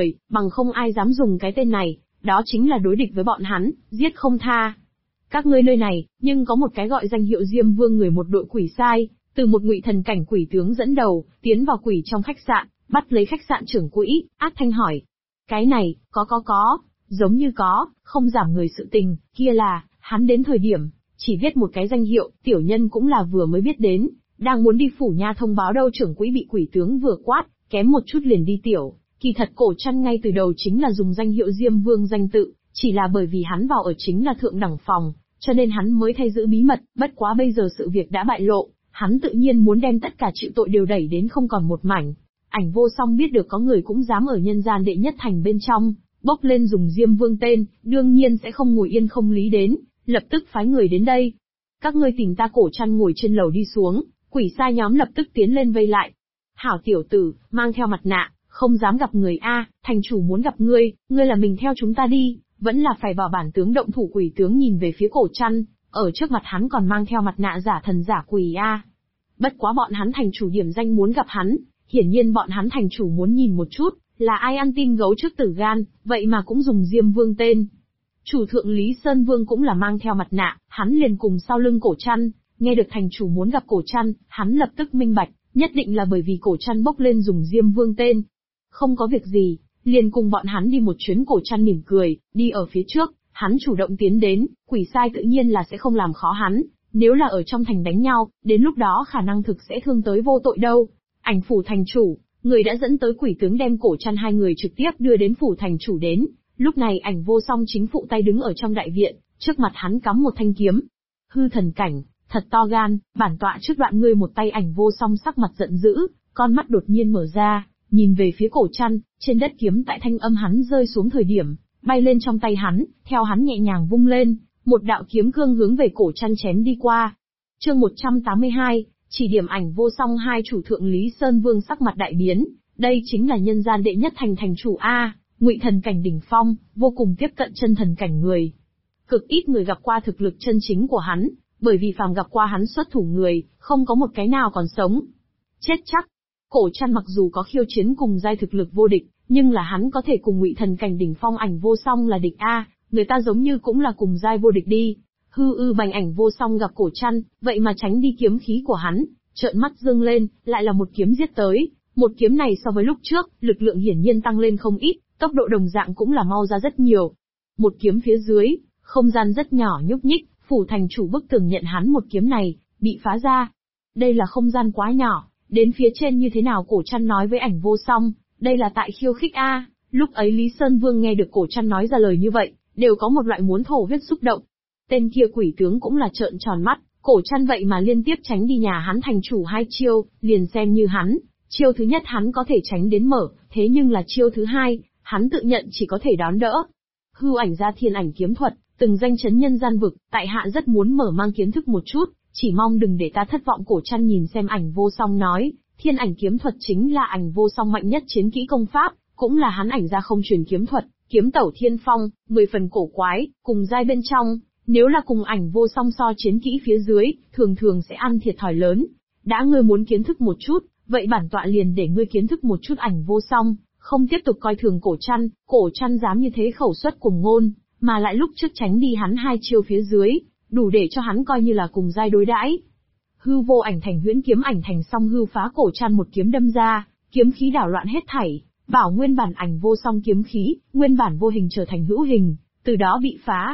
bằng không ai dám dùng cái tên này, đó chính là đối địch với bọn hắn, giết không tha. Các ngươi nơi này, nhưng có một cái gọi danh hiệu Diêm Vương người một đội quỷ sai, từ một ngụy thần cảnh quỷ tướng dẫn đầu, tiến vào quỷ trong khách sạn, bắt lấy khách sạn trưởng quỹ, át thanh hỏi. Cái này, có, giống như có, không giảm người sự tình, kia là, hắn đến thời điểm, chỉ viết một cái danh hiệu, tiểu nhân cũng là vừa mới biết đến, đang muốn đi phủ nha thông báo đâu trưởng quỹ bị quỷ tướng vừa quát, kém một chút liền đi tiểu. Kỳ thật Cổ Trăn ngay từ đầu chính là dùng danh hiệu Diêm Vương danh tự, chỉ là bởi vì hắn vào ở chính là thượng đẳng phòng, cho nên hắn mới thay giữ bí mật, bất quá bây giờ sự việc đã bại lộ, hắn tự nhiên muốn đem tất cả chịu tội đều đẩy đến không còn một mảnh. Ảnh Vô Song biết được có người cũng dám ở nhân gian đệ nhất thành bên trong, bốc lên dùng Diêm Vương tên, đương nhiên sẽ không ngồi yên không lý đến, lập tức phái người đến đây. Các ngươi tìm ta. Cổ Trăn ngồi trên lầu đi xuống, quỷ sai nhóm lập tức tiến lên vây lại. Hảo tiểu tử, mang theo mặt nạ, không dám gặp người a, thành chủ muốn gặp ngươi là mình theo chúng ta đi, vẫn là phải bảo bản tướng động thủ. Quỷ tướng nhìn về phía Cổ Trăn, ở trước mặt hắn còn mang theo mặt nạ giả thần giả quỷ a. Bất quá bọn hắn thành chủ điểm danh muốn gặp hắn, hiển nhiên bọn hắn thành chủ muốn nhìn một chút, là ai ăn tin gấu trước tử gan, vậy mà cũng dùng Diêm Vương tên. Chủ thượng Lý Sơn Vương cũng là mang theo mặt nạ, hắn liền cùng sau lưng Cổ Trăn, nghe được thành chủ muốn gặp Cổ Trăn, hắn lập tức minh bạch, nhất định là bởi vì Cổ Trăn bốc lên dùng Diêm Vương tên. Không có việc gì, liền cùng bọn hắn đi một chuyến. Cổ Trăn mỉm cười, đi ở phía trước, hắn chủ động tiến đến, quỷ sai tự nhiên là sẽ không làm khó hắn, nếu là ở trong thành đánh nhau, đến lúc đó khả năng thực sẽ thương tới vô tội đâu. Ảnh phủ thành chủ, người đã dẫn tới quỷ tướng đem Cổ Trăn hai người trực tiếp đưa đến phủ thành chủ đến, lúc này Ảnh Vô Song chính phụ tay đứng ở trong đại viện, trước mặt hắn cắm một thanh kiếm. Hư thần cảnh, thật to gan, bản tọa trước đoạn ngươi một tay. Ảnh Vô Song sắc mặt giận dữ, con mắt đột nhiên mở ra, nhìn về phía Cổ Trăn, trên đất kiếm tại thanh âm hắn rơi xuống thời điểm, bay lên trong tay hắn, theo hắn nhẹ nhàng vung lên, một đạo kiếm cương hướng về Cổ Trăn chém đi qua. Chương 182, chỉ điểm. Ảnh Vô Song hai chủ thượng Lý Sơn Vương sắc mặt đại biến, đây chính là nhân gian đệ nhất thành thành chủ a, ngụy thần cảnh đỉnh phong, vô cùng tiếp cận chân thần cảnh người. Cực ít người gặp qua thực lực chân chính của hắn, bởi vì phàm gặp qua hắn xuất thủ người, không có một cái nào còn sống. Chết chắc. Cổ Trăn mặc dù có khiêu chiến cùng giai thực lực vô địch, nhưng là hắn có thể cùng ngụy thần cảnh đỉnh phong Ảnh Vô Song là địch a, người ta giống như cũng là cùng giai vô địch đi. Bành. Ảnh Vô Song gặp Cổ Trăn, vậy mà tránh đi kiếm khí của hắn, trợn mắt dương lên, lại là một kiếm giết tới. Một kiếm này so với lúc trước, lực lượng hiển nhiên tăng lên không ít, tốc độ đồng dạng cũng là mau ra rất nhiều. Một kiếm phía dưới, không gian rất nhỏ nhúc nhích, phủ thành chủ bức tường nhận hắn một kiếm này, bị phá ra. Đây là không gian quá nhỏ, đến phía trên như thế nào? Cổ Trăn nói với Ảnh Vô Song, đây là tại khiêu khích a. Lúc ấy Lý Sơn Vương nghe được Cổ Trăn nói ra lời như vậy, đều có một loại muốn thổ huyết xúc động. Tên kia quỷ tướng cũng là trợn tròn mắt, Cổ Trăn vậy mà liên tiếp tránh đi nhà hắn thành chủ hai chiêu, liền xem như hắn, chiêu thứ nhất hắn có thể tránh đến mở, thế nhưng là chiêu thứ hai, hắn tự nhận chỉ có thể đón đỡ. Hưu ảnh ra thiên ảnh kiếm thuật, từng danh chấn nhân gian vực, tại hạ rất muốn mở mang kiến thức một chút, chỉ mong đừng để ta thất vọng. Cổ Trăn nhìn xem Ảnh Vô Song nói, thiên ảnh kiếm thuật chính là Ảnh Vô Song mạnh nhất chiến kỹ công pháp, cũng là hắn ảnh ra không truyền kiếm thuật, kiếm tẩu thiên phong, 10 phần cổ quái, cùng giai bên trong, nếu là cùng Ảnh Vô Song so chiến kỹ phía dưới, thường thường sẽ ăn thiệt thòi lớn. Đã ngươi muốn kiến thức một chút, vậy bản tọa liền để ngươi kiến thức một chút. Ảnh Vô Song không tiếp tục coi thường Cổ Trăn dám như thế khẩu suất cùng ngôn, mà lại lúc trước tránh đi hắn hai chiêu phía dưới, đủ để cho hắn coi như là cùng giai đối đãi. Hư vô ảnh thành huyễn kiếm ảnh thành song hư phá. Cổ Trăn một kiếm đâm ra, kiếm khí đảo loạn hết thảy, bảo nguyên bản Ảnh Vô Song kiếm khí, nguyên bản vô hình trở thành hữu hình, từ đó bị phá.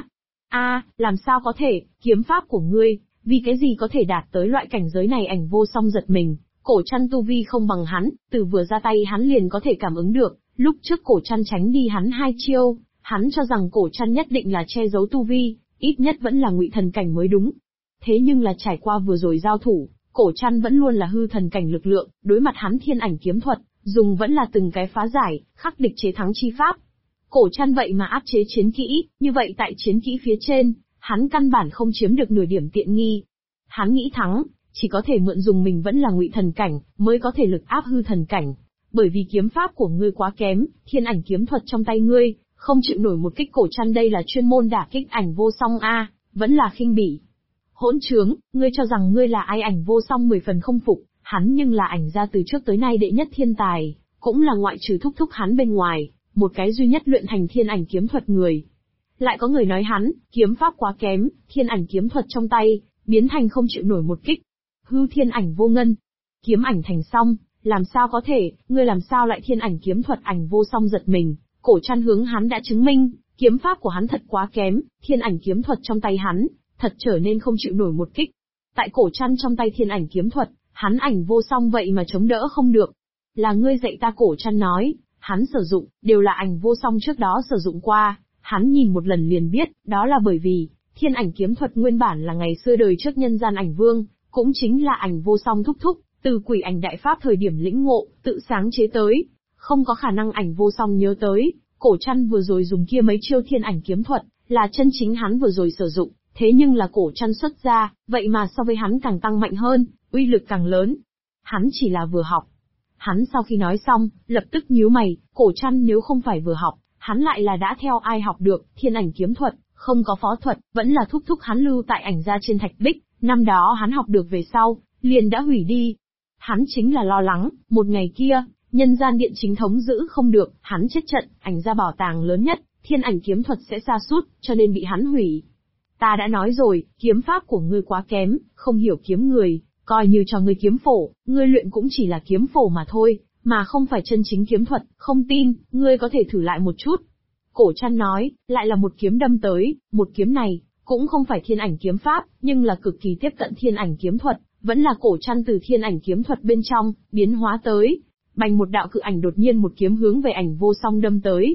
Làm sao có thể, kiếm pháp của ngươi, vì cái gì có thể đạt tới loại cảnh giới này? Ảnh Vô Song giật mình, Cổ Trăn tu vi không bằng hắn, từ vừa ra tay hắn liền có thể cảm ứng được, lúc trước Cổ Trăn tránh đi hắn hai chiêu, hắn cho rằng Cổ Trăn nhất định là che giấu tu vi, ít nhất vẫn là ngụy thần cảnh mới đúng. Thế nhưng là trải qua vừa rồi giao thủ, Cổ Trăn vẫn luôn là hư thần cảnh lực lượng, đối mặt hắn thiên ảnh kiếm thuật, dùng vẫn là từng cái phá giải, khắc địch chế thắng chi pháp. Cổ Trăn vậy mà áp chế chiến kỹ, như vậy tại chiến kỹ phía trên, hắn căn bản không chiếm được nửa điểm tiện nghi. Hắn nghĩ thắng, chỉ có thể mượn dùng mình vẫn là ngụy thần cảnh, mới có thể lực áp hư thần cảnh. Bởi vì kiếm pháp của ngươi quá kém, thiên ảnh kiếm thuật trong tay ngươi, không chịu nổi một kích. Cổ Trăn đây là chuyên môn đả kích Ảnh Vô Song a, vẫn là khinh bỉ. Hỗn trướng, ngươi cho rằng ngươi là ai? Ảnh Vô Song 10 phần không phục, hắn nhưng là ảnh gia từ trước tới nay đệ nhất thiên tài, cũng là ngoại trừ thúc thúc hắn bên ngoài, một cái duy nhất luyện thành thiên ảnh kiếm thuật người. Lại có người nói hắn, kiếm pháp quá kém, thiên ảnh kiếm thuật trong tay, biến thành không chịu nổi một kích. Hư thiên ảnh vô ngân. Kiếm ảnh thành song, làm sao có thể, ngươi làm sao lại thiên ảnh kiếm thuật ảnh vô song giật mình, Cổ Trăn hướng hắn đã chứng minh, kiếm pháp của hắn thật quá kém, thiên ảnh kiếm thuật trong tay hắn, thật trở nên không chịu nổi một kích. Tại Cổ Trăn trong tay thiên ảnh kiếm thuật, hắn ảnh vô song vậy mà chống đỡ không được. Là ngươi dạy ta, Cổ Trăn nói, hắn sử dụng, đều là ảnh vô song trước đó sử dụng qua, hắn nhìn một lần liền biết, đó là bởi vì, thiên ảnh kiếm thuật nguyên bản là ngày xưa đời trước nhân gian ảnh vương, cũng chính là ảnh vô song thúc thúc, từ quỷ ảnh đại pháp thời điểm lĩnh ngộ, tự sáng chế tới, không có khả năng ảnh vô song nhớ tới. Cổ Trăn vừa rồi dùng kia mấy chiêu thiên ảnh kiếm thuật, là chân chính hắn vừa rồi sử dụng, thế nhưng là Cổ Trăn xuất ra, vậy mà so với hắn càng tăng mạnh hơn, uy lực càng lớn. Hắn chỉ là vừa học. Hắn sau khi nói xong, lập tức nhíu mày, Cổ Trăn nếu không phải vừa học, hắn lại là đã theo ai học được, thiên ảnh kiếm thuật, không có phó thuật, vẫn là thúc thúc hắn lưu tại ảnh gia trên thạch bích, năm đó hắn học được về sau, liền đã hủy đi. Hắn chính là lo lắng, một ngày kia, nhân gian điện chính thống giữ không được, hắn chết trận, ảnh gia bảo tàng lớn nhất, thiên ảnh kiếm thuật sẽ sa sút, cho nên bị hắn hủy. Ta đã nói rồi, kiếm pháp của ngươi quá kém, không hiểu kiếm người, coi như cho ngươi kiếm phổ, ngươi luyện cũng chỉ là kiếm phổ mà thôi, mà không phải chân chính kiếm thuật, không tin, ngươi có thể thử lại một chút. Cổ Trăn nói, lại là một kiếm đâm tới, một kiếm này, cũng không phải thiên ảnh kiếm pháp, nhưng là cực kỳ tiếp cận thiên ảnh kiếm thuật, vẫn là Cổ Trăn từ thiên ảnh kiếm thuật bên trong, biến hóa tới. Bành một đạo cự ảnh đột nhiên một kiếm hướng về ảnh vô song đâm tới.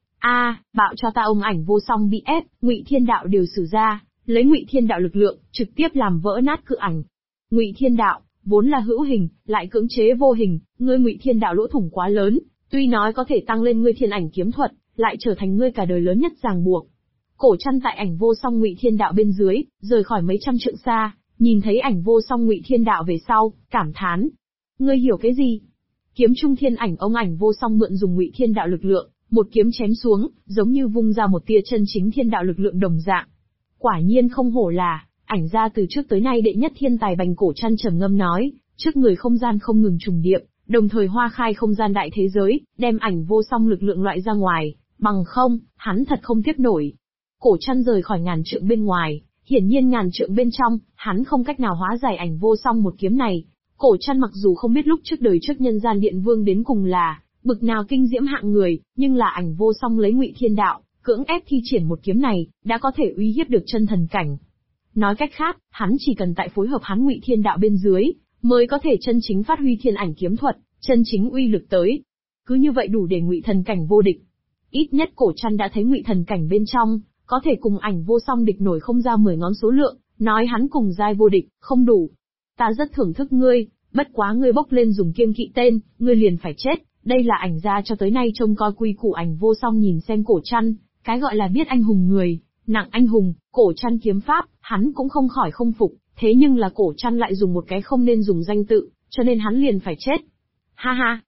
Bạo cho ta, ông ảnh vô song bị ép, Ngụy Thiên Đạo đều sử ra, lấy Ngụy Thiên Đạo lực lượng, trực tiếp làm vỡ nát cự ảnh. Ngụy Thiên Đạo, vốn là hữu hình, lại cưỡng chế vô hình, ngươi Ngụy Thiên Đạo lỗ thủng quá lớn, tuy nói có thể tăng lên ngươi thiên ảnh kiếm thuật, lại trở thành ngươi cả đời lớn nhất ràng buộc. Cổ Trăn tại ảnh vô song Ngụy Thiên Đạo bên dưới, rời khỏi mấy trăm trượng xa, nhìn thấy ảnh vô song Ngụy Thiên Đạo về sau, cảm thán. Ngươi hiểu cái gì? Kiếm trung thiên ảnh, ông ảnh vô song mượn dùng Ngụy Thiên Đạo lực lượng, một kiếm chém xuống, giống như vung ra một tia chân chính thiên đạo lực lượng đồng dạng. Quả nhiên không hổ là ảnh gia từ trước tới nay đệ nhất thiên tài. Bành Cổ Trăn trầm ngâm nói, trước người không gian không ngừng trùng điệp, đồng thời hoa khai không gian đại thế giới, đem ảnh vô song lực lượng loại ra ngoài, bằng không, hắn thật không tiếp nổi. Cổ Trăn rời khỏi ngàn trượng bên ngoài, hiển nhiên ngàn trượng bên trong, hắn không cách nào hóa giải ảnh vô song một kiếm này. Cổ Trăn mặc dù không biết lúc trước đời trước nhân gian điện vương đến cùng là bực nào kinh diễm hạng người, nhưng là ảnh vô song lấy Ngụy Thiên Đạo, cưỡng ép thi triển một kiếm này, đã có thể uy hiếp được chân thần cảnh. Nói cách khác, hắn chỉ cần tại phối hợp hắn Ngụy Thiên Đạo bên dưới, mới có thể chân chính phát huy thiên ảnh kiếm thuật, chân chính uy lực tới. Cứ như vậy đủ để Ngụy thần cảnh vô địch. Ít nhất Cổ Trăn đã thấy Ngụy thần cảnh bên trong, có thể cùng ảnh vô song địch nổi không ra 10 ngón số lượng, nói hắn cùng giai vô địch, không đủ. Ta rất thưởng thức ngươi, bất quá ngươi bốc lên dùng kiêng kỵ tên, ngươi liền phải chết. Đây là ảnh gia cho tới nay trông coi quy củ. Ảnh vô song nhìn xem Cổ Trăn, cái gọi là biết anh hùng người, nặng anh hùng, Cổ Trăn kiếm pháp, hắn cũng không khỏi không phục, thế nhưng là Cổ Trăn lại dùng một cái không nên dùng danh tự, cho nên hắn liền phải chết. Ha ha,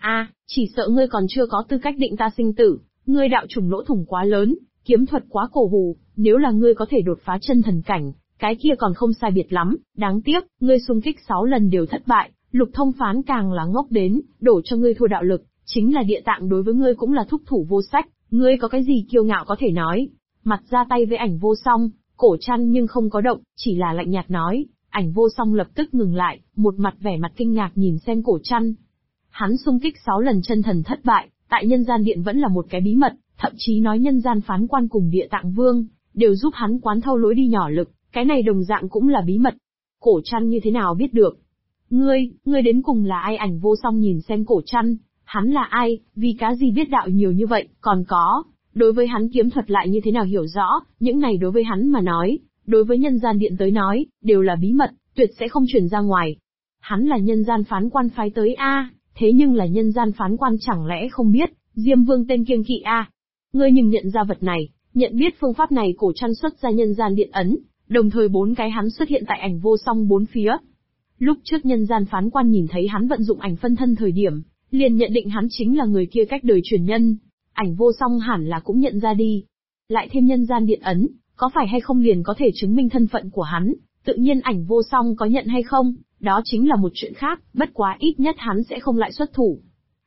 chỉ sợ ngươi còn chưa có tư cách định ta sinh tử, ngươi đạo chủng lỗ thủng quá lớn, kiếm thuật quá cổ hủ, nếu là ngươi có thể đột phá chân thần cảnh, cái kia còn không sai biệt lắm, đáng tiếc, ngươi xung kích 6 lần đều thất bại, Lục Thông Phán càng là ngốc đến, đổ cho ngươi thua đạo lực, chính là địa tạng đối với ngươi cũng là thúc thủ vô sách, ngươi có cái gì kiêu ngạo có thể nói. Mặt ra tay với ảnh vô song, Cổ Trăn nhưng không có động, chỉ là lạnh nhạt nói. Ảnh vô song lập tức ngừng lại, một mặt vẻ mặt kinh ngạc nhìn xem Cổ Trăn. Hắn xung kích 6 lần chân thần thất bại, tại nhân gian điện vẫn là một cái bí mật, thậm chí nói nhân gian phán quan cùng địa tạng vương, đều giúp hắn quán thâu lối đi nhỏ lực, cái này đồng dạng cũng là bí mật. Cổ Trăn như thế nào biết được? Ngươi đến cùng là ai? Ảnh vô song nhìn xem Cổ Trăn, hắn là ai, vì cái gì biết đạo nhiều như vậy, còn có, đối với hắn kiếm thuật lại như thế nào hiểu rõ, những này đối với hắn mà nói, đối với nhân gian điện tới nói, đều là bí mật, tuyệt sẽ không truyền ra ngoài. Hắn là nhân gian phán quan phái tới thế nhưng là nhân gian phán quan chẳng lẽ không biết, Diêm Vương tên kiêng kỵ Ngươi nhưng nhận ra vật này, nhận biết phương pháp này. Cổ Trăn xuất ra nhân gian điện ấn, đồng thời 4 cái hắn xuất hiện tại ảnh vô song 4 phía. Lúc trước nhân gian phán quan nhìn thấy hắn vận dụng ảnh phân thân thời điểm, liền nhận định hắn chính là người kia cách đời truyền nhân. Ảnh vô song hẳn là cũng nhận ra đi. Lại thêm nhân gian điện ấn, có phải hay không liền có thể chứng minh thân phận của hắn, tự nhiên ảnh vô song có nhận hay không, đó chính là một chuyện khác, bất quá ít nhất hắn sẽ không lại xuất thủ.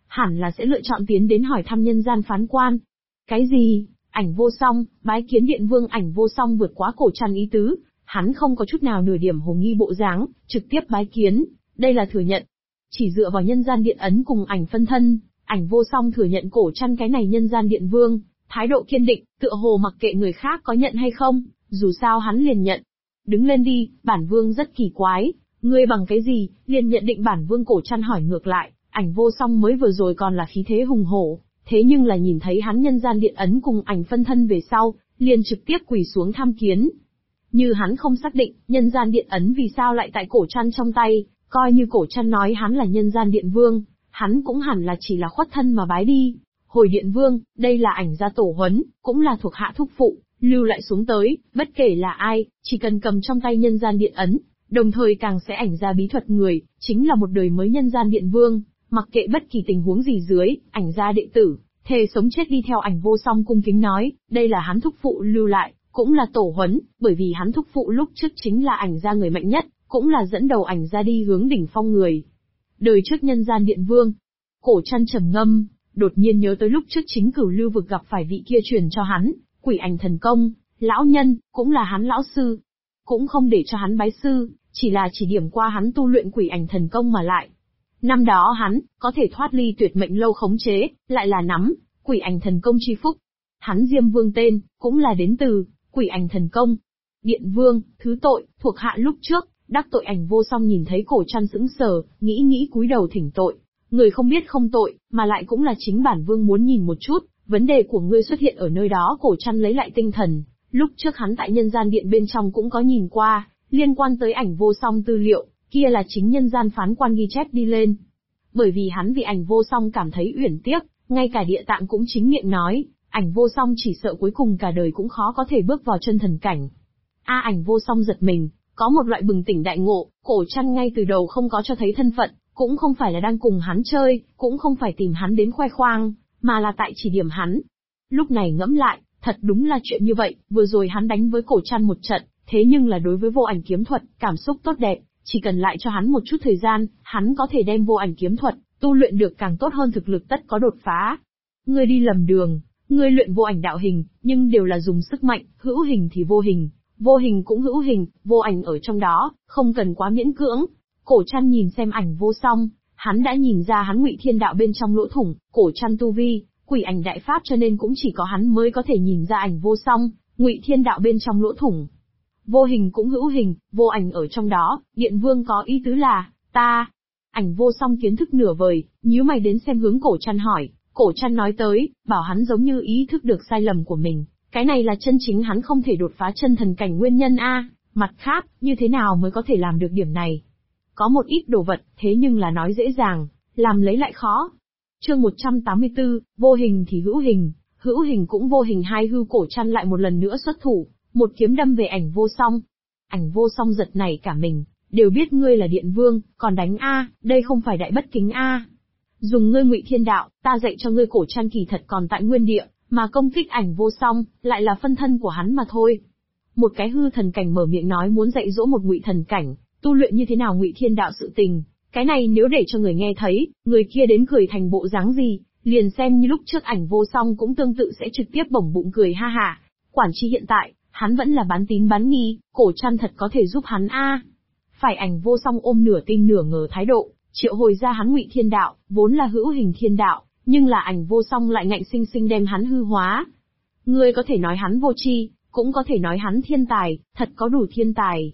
hẳn là sẽ lựa chọn tiến đến hỏi thăm nhân gian phán quan. Cái gì? Ảnh Vô Song, bái kiến Điện Vương. Ảnh Vô Song vượt quá Cổ Trăn ý tứ, hắn không có chút nào nửa điểm hồ nghi bộ dáng, trực tiếp bái kiến, đây là thừa nhận. Chỉ dựa vào nhân gian điện ấn cùng ảnh phân thân, Ảnh Vô Song thừa nhận Cổ Trăn cái này nhân gian điện vương, thái độ kiên định, tựa hồ mặc kệ người khác có nhận hay không, dù sao hắn liền nhận. Đứng lên đi, bản vương rất kỳ quái, ngươi bằng cái gì, liền nhận định bản vương? Cổ Trăn hỏi ngược lại. Ảnh Vô Song mới vừa rồi còn là khí thế hùng hổ, thế nhưng là nhìn thấy hắn nhân gian điện ấn cùng ảnh phân thân về sau, liền trực tiếp quỳ xuống tham kiến. Như hắn không xác định, nhân gian điện ấn vì sao lại tại Cổ Trăn trong tay, coi như Cổ Trăn nói hắn là nhân gian điện vương, hắn cũng hẳn là chỉ là khuất thân mà bái đi. Hồi điện vương, đây là ảnh gia tổ huấn, cũng là thuộc hạ thúc phụ, lưu lại xuống tới, bất kể là ai, chỉ cần cầm trong tay nhân gian điện ấn, đồng thời càng sẽ ảnh gia bí thuật người, chính là một đời mới nhân gian điện vương, mặc kệ bất kỳ tình huống gì dưới, ảnh gia đệ tử, thề sống chết đi theo. Ảnh Vô Song cung kính nói, đây là hắn thúc phụ lưu lại, cũng là tổ huấn, bởi vì hắn thúc phụ lúc trước chính là ảnh gia người mạnh nhất, cũng là dẫn đầu ảnh gia đi hướng đỉnh phong người. Đời trước nhân gian điện vương. Cổ Trăn trầm ngâm, đột nhiên nhớ tới lúc trước chính cửu lưu vực gặp phải vị kia truyền cho hắn, quỷ ảnh thần công, lão nhân, cũng là hắn lão sư. Cũng không để cho hắn bái sư, chỉ là chỉ điểm qua hắn tu luyện quỷ ảnh thần công mà lại. Năm đó hắn, có thể thoát ly tuyệt mệnh lâu khống chế, lại là nắm, quỷ ảnh thần công chi phúc. Hắn Diêm Vương tên, cũng là đến từ, quỷ ảnh thần công. Điện Vương, thứ tội, thuộc hạ lúc trước, đắc tội. Ảnh Vô Song nhìn thấy Cổ Trăn sững sờ, nghĩ cúi đầu thỉnh tội. Người không biết không tội, mà lại cũng là chính bản vương muốn nhìn một chút, vấn đề của ngươi xuất hiện ở nơi đó. Cổ Trăn lấy lại tinh thần, lúc trước hắn tại nhân gian điện bên trong cũng có nhìn qua, liên quan tới Ảnh Vô Song tư liệu, kia là chính nhân gian phán quan ghi chép đi lên. Bởi vì hắn vì Ảnh Vô Song cảm thấy uyển tiếc, ngay cả địa tạng cũng chính miệng nói, Ảnh Vô Song chỉ sợ cuối cùng cả đời cũng khó có thể bước vào chân thần cảnh. Ảnh Vô Song giật mình, có một loại bừng tỉnh đại ngộ. Cổ Trăn ngay từ đầu không có cho thấy thân phận, cũng không phải là đang cùng hắn chơi, cũng không phải tìm hắn đến khoe khoang, mà là tại chỉ điểm hắn. Lúc này ngẫm lại, thật đúng là chuyện như vậy, vừa rồi hắn đánh với Cổ Trăn một trận, thế nhưng là đối với vô ảnh kiếm thuật, cảm xúc tốt đẹp, chỉ cần lại cho hắn một chút thời gian, hắn có thể đem vô ảnh kiếm thuật, tu luyện được càng tốt hơn, thực lực tất có đột phá. Ngươi đi lầm đường, ngươi luyện vô ảnh đạo hình, nhưng đều là dùng sức mạnh, hữu hình thì vô hình cũng hữu hình, vô ảnh ở trong đó, không cần quá miễn cưỡng. Cổ Trăn nhìn xem Ảnh Vô Song, hắn đã nhìn ra hắn Ngụy Thiên đạo bên trong lỗ thủng. Cổ Trăn tu vi, quỷ ảnh đại pháp, cho nên cũng chỉ có hắn mới có thể nhìn ra Ảnh Vô Song, Ngụy Thiên đạo bên trong lỗ thủng. Vô hình cũng hữu hình, vô ảnh ở trong đó. Điện Vương có ý tứ là, ta. Ảnh Vô Song kiến thức nửa vời, nhíu mày đến xem hướng Cổ Trăn hỏi. Cổ Trăn nói tới, bảo hắn giống như ý thức được sai lầm của mình, cái này là chân chính hắn không thể đột phá chân thần cảnh nguyên nhân a. Mặt khác, như thế nào mới có thể làm được điểm này? Có một ít đồ vật, thế nhưng là nói dễ dàng, làm lấy lại khó. Chương 184, vô hình thì hữu hình cũng vô hình. Hai hư. Cổ Trăn lại một lần nữa xuất thủ, một kiếm đâm về Ảnh Vô Song. Ảnh Vô Song giật nảy cả mình, đều biết ngươi là Điện Vương, còn đánh a, đây không phải đại bất kính a. Dùng ngươi Ngụy Thiên đạo, ta dạy cho ngươi. Cổ Trăn kỳ thật còn tại nguyên địa, mà công kích Ảnh Vô Song, lại là phân thân của hắn mà thôi. Một cái hư thần cảnh mở miệng nói muốn dạy dỗ một Ngụy thần cảnh, tu luyện như thế nào Ngụy Thiên đạo sự tình, cái này nếu để cho người nghe thấy, người kia đến cười thành bộ dáng gì, liền xem như lúc trước Ảnh Vô Song cũng tương tự sẽ trực tiếp bổng bụng cười ha ha. Quản chi hiện tại, hắn vẫn là bán tín bán nghi, Cổ Trăn thật có thể giúp hắn a. Phải. Ảnh Vô Song ôm nửa tin nửa ngờ thái độ, triệu hồi ra hắn Ngụy Thiên đạo, vốn là hữu hình thiên đạo, nhưng là Ảnh Vô Song lại ngạnh sinh sinh đem hắn hư hóa. Ngươi có thể nói hắn vô tri, cũng có thể nói hắn thiên tài, thật có đủ thiên tài.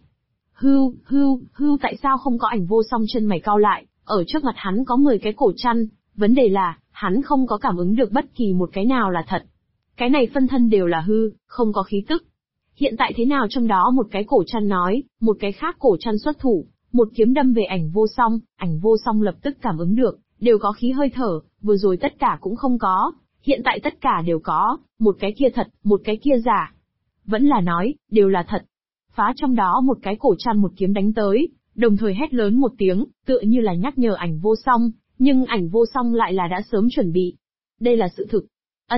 Hưu, tại sao không có? Ảnh Vô Song chân mày cau lại, ở trước mặt hắn có 10 cái Cổ Trăn, vấn đề là, hắn không có cảm ứng được bất kỳ một cái nào là thật. Cái này phân thân đều là hư, không có khí tức. Hiện tại thế nào trong đó một cái Cổ Trăn nói, một cái khác Cổ Trăn xuất thủ, một kiếm đâm về Ảnh Vô Song. Ảnh Vô Song lập tức cảm ứng được, đều có khí hơi thở, vừa rồi tất cả cũng không có, hiện tại tất cả đều có, một cái kia thật, một cái kia giả. Vẫn là nói, đều là thật. Phá trong đó một cái Cổ Trăn một kiếm đánh tới, đồng thời hét lớn một tiếng, tựa như là nhắc nhở Ảnh Vô Song, nhưng Ảnh Vô Song lại là đã sớm chuẩn bị. Đây là sự thực.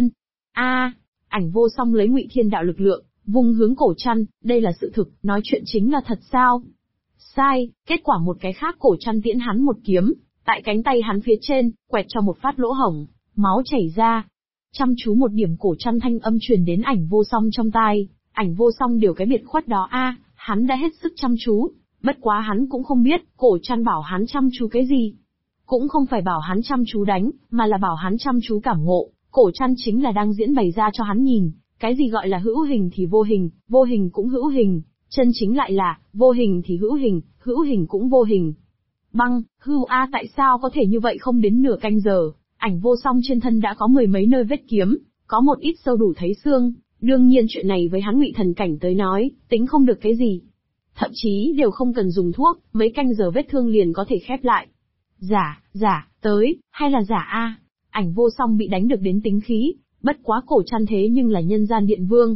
Ảnh Vô Song lấy Ngụy Thiên đạo lực lượng, vung hướng Cổ Trăn, đây là sự thực, nói chuyện chính là thật sao? Sai, kết quả một cái khác Cổ Trăn tiễn hắn một kiếm, Tại cánh tay hắn phía trên, quẹt cho một phát lỗ hổng, máu chảy ra. Chăm chú một điểm cổ chăn thanh âm truyền đến Ảnh Vô Song trong tai, Ảnh Vô Song điều cái biệt khuất đó hắn đã hết sức chăm chú, bất quá hắn cũng không biết, cổ chăn bảo hắn chăm chú cái gì. Cũng không phải bảo hắn chăm chú đánh, mà là bảo hắn chăm chú cảm ngộ, cổ chăn chính là đang diễn bày ra cho hắn nhìn, cái gì gọi là hữu hình thì vô hình cũng hữu hình, chân chính lại là, vô hình thì hữu hình cũng vô hình. Băng, hưu tại sao có thể như vậy không đến nửa canh giờ, Ảnh Vô Song trên thân đã có mười mấy nơi vết kiếm, có một ít sâu đủ thấy xương, đương nhiên chuyện này với hắn ngụy thần cảnh tới nói, tính không được cái gì. Thậm chí đều không cần dùng thuốc, mấy canh giờ vết thương liền có thể khép lại. Giả, tới, hay là giả Ảnh Vô Song bị đánh được đến tính khí, bất quá cổ chăn thế nhưng là nhân gian điện vương,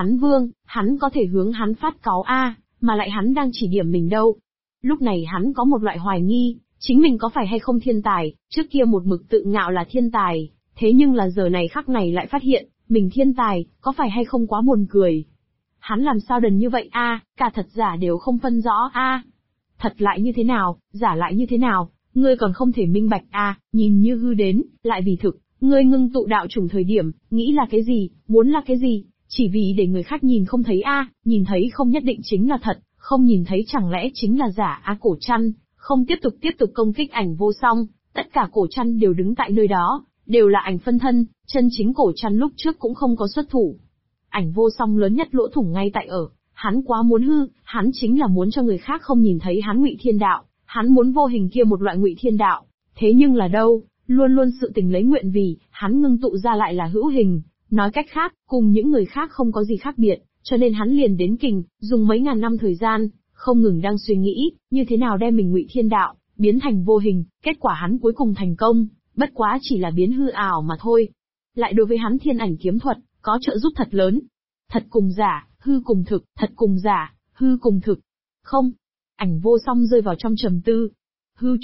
hắn có thể hướng hắn phát cáu mà lại hắn đang chỉ điểm mình đâu. Lúc này hắn có một loại hoài nghi, chính mình có phải hay không thiên tài, trước kia một mực tự ngạo là thiên tài, thế nhưng là giờ này khắc này lại phát hiện, mình thiên tài, có phải hay không quá buồn cười. Hắn làm sao đần như vậy cả thật giả đều không phân rõ Thật lại như thế nào, giả lại như thế nào, ngươi còn không thể minh bạch nhìn như hư đến, lại vì thực, ngươi ngưng tụ đạo chủng thời điểm, nghĩ là cái gì, muốn là cái gì, chỉ vì để người khác nhìn không thấy nhìn thấy không nhất định chính là thật, không nhìn thấy chẳng lẽ chính là giả cổ chăn, không tiếp tục công kích Ảnh Vô Song, tất cả cổ chăn đều đứng tại nơi đó, đều là ảnh phân thân, chân chính cổ chăn lúc trước cũng không có xuất thủ. Ảnh Vô Song lớn nhất lỗ thủng ngay tại ở, hắn quá muốn hư, hắn chính là muốn cho người khác không nhìn thấy hắn ngụy thiên đạo, hắn muốn vô hình kia một loại ngụy thiên đạo, thế nhưng là đâu, luôn luôn sự tình lấy nguyện vì, hắn ngưng tụ ra lại là hữu hình, nói cách khác, cùng những người khác không có gì khác biệt, cho nên hắn liền đến kình, dùng mấy ngàn năm thời gian, không ngừng đang suy nghĩ, như thế nào đem mình ngụy thiên đạo, biến thành vô hình, kết quả hắn cuối cùng thành công, bất quá chỉ là biến hư ảo mà thôi. Lại đối với hắn thiên ảnh kiếm thuật, có trợ giúp thật lớn. Thật cùng giả, hư cùng thực, thật cùng giả, hư cùng thực. Không. Ảnh Vô Song rơi vào trong trầm tư. Hư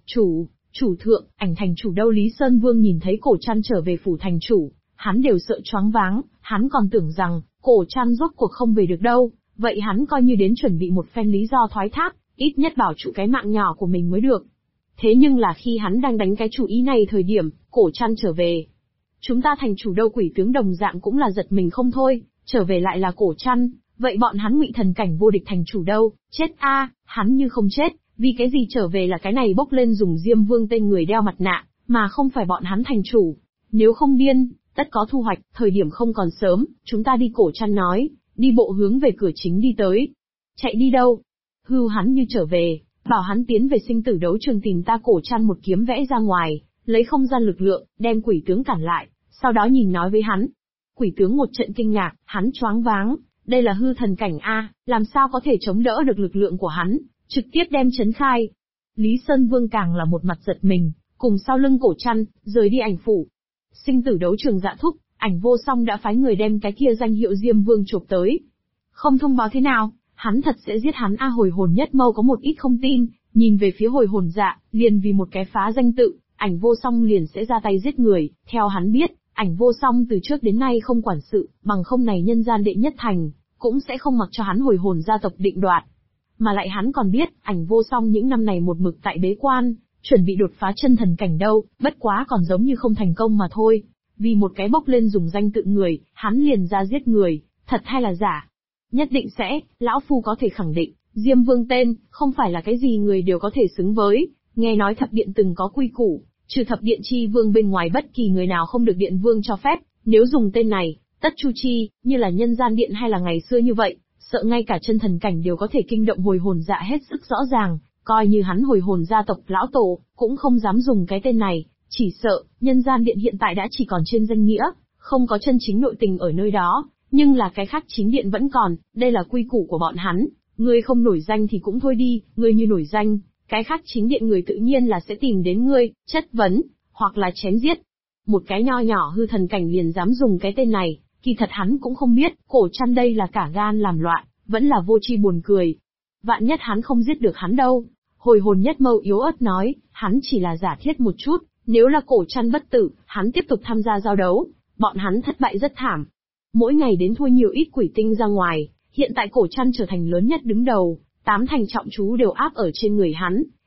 chủ thượng, Ảnh thành chủ đâu? Lý Sơn Vương nhìn thấy cổ chăn trở về phủ thành chủ, hắn đều sợ choáng váng, hắn còn tưởng rằng, cổ chăn rốt cuộc không về được đâu, vậy hắn coi như đến chuẩn bị một phen lý do thoái thác, ít nhất bảo trụ cái mạng nhỏ của mình mới được. Thế nhưng là khi hắn đang đánh cái chủ ý này thời điểm, cổ chăn trở về. Chúng ta thành chủ đâu? Quỷ tướng đồng dạng cũng là giật mình không thôi, trở về lại là cổ chăn, vậy bọn hắn ngụy thần cảnh vô địch thành chủ đâu? Chết hắn như không chết, vì cái gì trở về là cái này bốc lên dùng Diêm Vương tên người đeo mặt nạ, mà không phải bọn hắn thành chủ. Nếu không điên, tất có thu hoạch, thời điểm không còn sớm, chúng ta đi. Cổ chăn nói, đi bộ hướng về cửa chính đi tới. Chạy đi đâu? Hưu hắn như trở về, bảo hắn tiến về sinh tử đấu trường tìm ta. Cổ chăn một kiếm vẽ ra ngoài, lấy không gian lực lượng, đem quỷ tướng cản lại, sau đó nhìn nói với hắn. Quỷ tướng một trận kinh ngạc, hắn choáng váng, đây là hư thần cảnh làm sao có thể chống đỡ được lực lượng của hắn, trực tiếp đem chấn khai. Lý Sơn Vương càng là một mặt giật mình, cùng sau lưng cổ chăn, rời đi ảnh phủ. Sinh tử đấu trường dạ thúc, Ảnh Vô Song đã phái người đem cái kia danh hiệu Diêm Vương chộp tới. Không thông báo thế nào, hắn thật sẽ giết hắn hồi hồn nhất mâu có một ít không tin, nhìn về phía hồi hồn dạ, liền vì một cái phá danh tự, Ảnh Vô Song liền sẽ ra tay giết người. Theo hắn biết, Ảnh Vô Song từ trước đến nay không quản sự, bằng không này nhân gian đệ nhất thành, cũng sẽ không mặc cho hắn hồi hồn gia tộc định đoạt. Mà lại hắn còn biết, Ảnh Vô Song những năm này một mực tại bế quan, chuẩn bị đột phá chân thần cảnh đâu, bất quá còn giống như không thành công mà thôi. Vì một cái bốc lên dùng danh tự người, hắn liền ra giết người, thật hay là giả? Nhất định sẽ, lão phu có thể khẳng định, Diêm Vương tên, không phải là cái gì người đều có thể xứng với. Nghe nói thập điện từng có quy củ, trừ thập điện chi vương bên ngoài bất kỳ người nào không được điện vương cho phép, nếu dùng tên này, tất chu chi, như là nhân gian điện hay là ngày xưa như vậy, sợ ngay cả chân thần cảnh đều có thể kinh động hồi hồn dạ hết sức rõ ràng, coi như hắn hồi hồn gia tộc lão tổ, cũng không dám dùng cái tên này, chỉ sợ, nhân gian điện hiện tại đã chỉ còn trên danh nghĩa, không có chân chính nội tình ở nơi đó, nhưng là cái khác chính điện vẫn còn, đây là quy củ của bọn hắn, ngươi không nổi danh thì cũng thôi đi, ngươi như nổi danh, cái khác chính điện người tự nhiên là sẽ tìm đến ngươi, chất vấn, hoặc là chém giết. Một cái nho nhỏ hư thần cảnh liền dám dùng cái tên này, kỳ thật hắn cũng không biết, cổ chăn đây là cả gan làm loạn, vẫn là vô tri buồn cười. Vạn nhất hắn không giết được hắn đâu. Hồi hồn nhất mâu yếu ớt nói, hắn chỉ là giả thiết một chút, nếu là cổ chăn bất tử, hắn tiếp tục tham gia giao đấu, bọn hắn thất bại rất thảm. Mỗi ngày đến thua nhiều ít quỷ tinh ra ngoài, hiện tại cổ chăn trở thành lớn nhất đứng đầu, 8 thành trọng chú đều áp ở trên người hắn,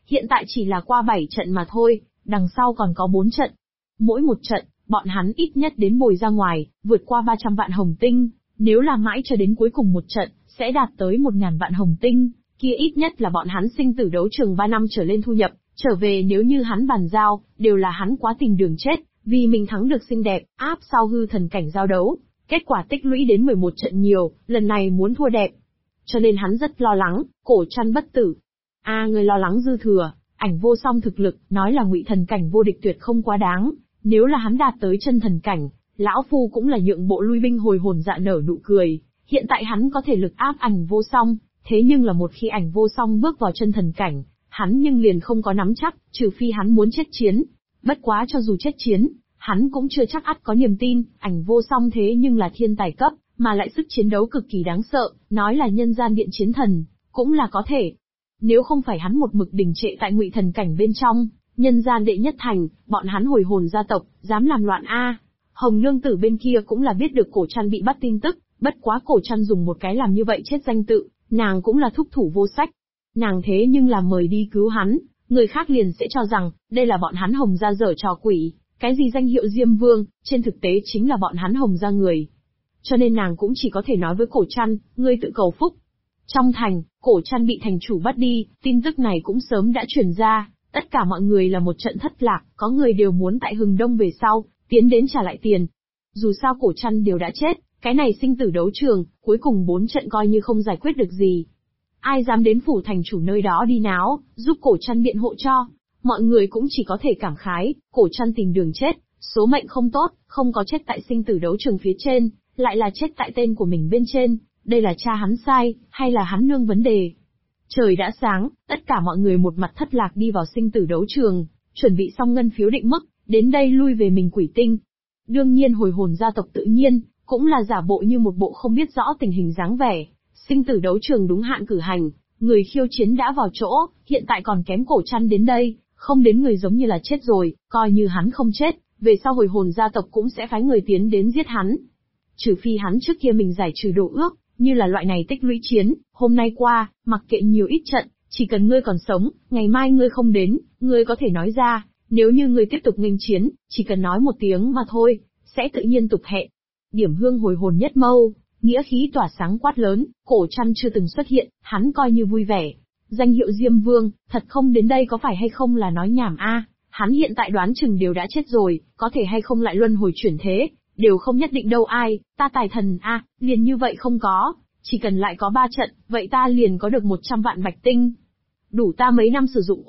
hiện tại chỉ là qua 7 trận mà thôi, đằng sau còn có 4 trận. Mỗi một trận, bọn hắn ít nhất đến bồi ra ngoài, vượt qua 300 vạn hồng tinh, nếu làm mãi cho đến cuối cùng một trận, sẽ đạt tới 1.000 vạn hồng tinh, kia ít nhất là bọn hắn sinh tử đấu trường 3 năm trở lên thu nhập, trở về nếu như hắn bàn giao, đều là hắn quá tình đường chết, vì mình thắng được xinh đẹp, áp sau hư thần cảnh giao đấu, kết quả tích lũy đến 11 trận nhiều, lần này muốn thua đẹp. Cho nên hắn rất lo lắng, cổ trăn bất tử. Người lo lắng dư thừa, Ảnh Vô Song thực lực, nói là ngụy thần cảnh vô địch tuyệt không quá đáng, nếu là hắn đạt tới chân thần cảnh, lão phu cũng là nhượng bộ lui binh. Hồi hồn dạ nở nụ cười, hiện tại hắn có thể lực áp Ảnh Vô Song, thế nhưng là một khi Ảnh Vô Song bước vào chân thần cảnh, hắn nhưng liền không có nắm chắc, trừ phi hắn muốn chết chiến. Bất quá cho dù chết chiến, hắn cũng chưa chắc ắt có niềm tin, Ảnh Vô Song thế nhưng là thiên tài cấp, mà lại sức chiến đấu cực kỳ đáng sợ, nói là nhân gian điện chiến thần, cũng là có thể. Nếu không phải hắn một mực đình trệ tại ngụy thần cảnh bên trong, nhân gian đệ nhất thành, bọn hắn hồi hồn gia tộc, dám làm loạn Hồng nương tử bên kia cũng là biết được cổ trăn bị bắt tin tức, bất quá cổ trăn dùng một cái làm như vậy chết danh tự, nàng cũng là thúc thủ vô sách. Nàng thế nhưng là mời đi cứu hắn, người khác liền sẽ cho rằng, đây là bọn hắn Hồng gia giở trò quỷ, cái gì danh hiệu Diêm Vương, trên thực tế chính là bọn hắn Hồng gia người. Cho nên nàng cũng chỉ có thể nói với cổ trăn, ngươi tự cầu phúc. Trong thành, cổ trăn bị thành chủ bắt đi, tin tức này cũng sớm đã truyền ra, tất cả mọi người là một trận thất lạc, có người đều muốn tại Hừng Đông về sau, tiến đến trả lại tiền. Dù sao cổ trăn đều đã chết, cái này sinh tử đấu trường, cuối cùng 4 trận coi như không giải quyết được gì. Ai dám đến phủ thành chủ nơi đó đi náo, giúp cổ trăn biện hộ cho. Mọi người cũng chỉ có thể cảm khái, cổ trăn tìm đường chết, số mệnh không tốt, không có chết tại sinh tử đấu trường phía trên, lại là chết tại tên của mình bên trên, đây là cha hắn sai, hay là hắn nương vấn đề. Trời đã sáng, tất cả mọi người một mặt thất lạc đi vào sinh tử đấu trường, chuẩn bị xong ngân phiếu định mức, đến đây lui về mình quỷ tinh. Đương nhiên hồi hồn gia tộc tự nhiên, cũng là giả bộ như một bộ không biết rõ tình hình dáng vẻ. Sinh tử đấu trường đúng hạn cử hành, người khiêu chiến đã vào chỗ, hiện tại còn kém cổ trăn đến đây, không đến người giống như là chết rồi, coi như hắn không chết, về sau hồi hồn gia tộc cũng sẽ phái người tiến đến giết hắn. Trừ phi hắn trước kia mình giải trừ đồ ước, như là loại này tích lũy chiến, hôm nay qua, mặc kệ nhiều ít trận, chỉ cần ngươi còn sống, ngày mai ngươi không đến, ngươi có thể nói ra, nếu như ngươi tiếp tục nghênh chiến, chỉ cần nói một tiếng mà thôi, sẽ tự nhiên tục hẹn. Điểm hương hồi hồn nhất mâu, nghĩa khí tỏa sáng quát lớn, cổ trăn chưa từng xuất hiện, hắn coi như vui vẻ. Danh hiệu Diêm Vương, thật không đến đây có phải hay không là nói nhảm hắn hiện tại đoán chừng đều đã chết rồi, có thể hay không lại luân hồi chuyển thế, đều không nhất định đâu ta tài thần liền như vậy không có, chỉ cần lại có 3 trận, vậy ta liền có được 100 vạn bạch tinh. Đủ ta mấy năm sử dụng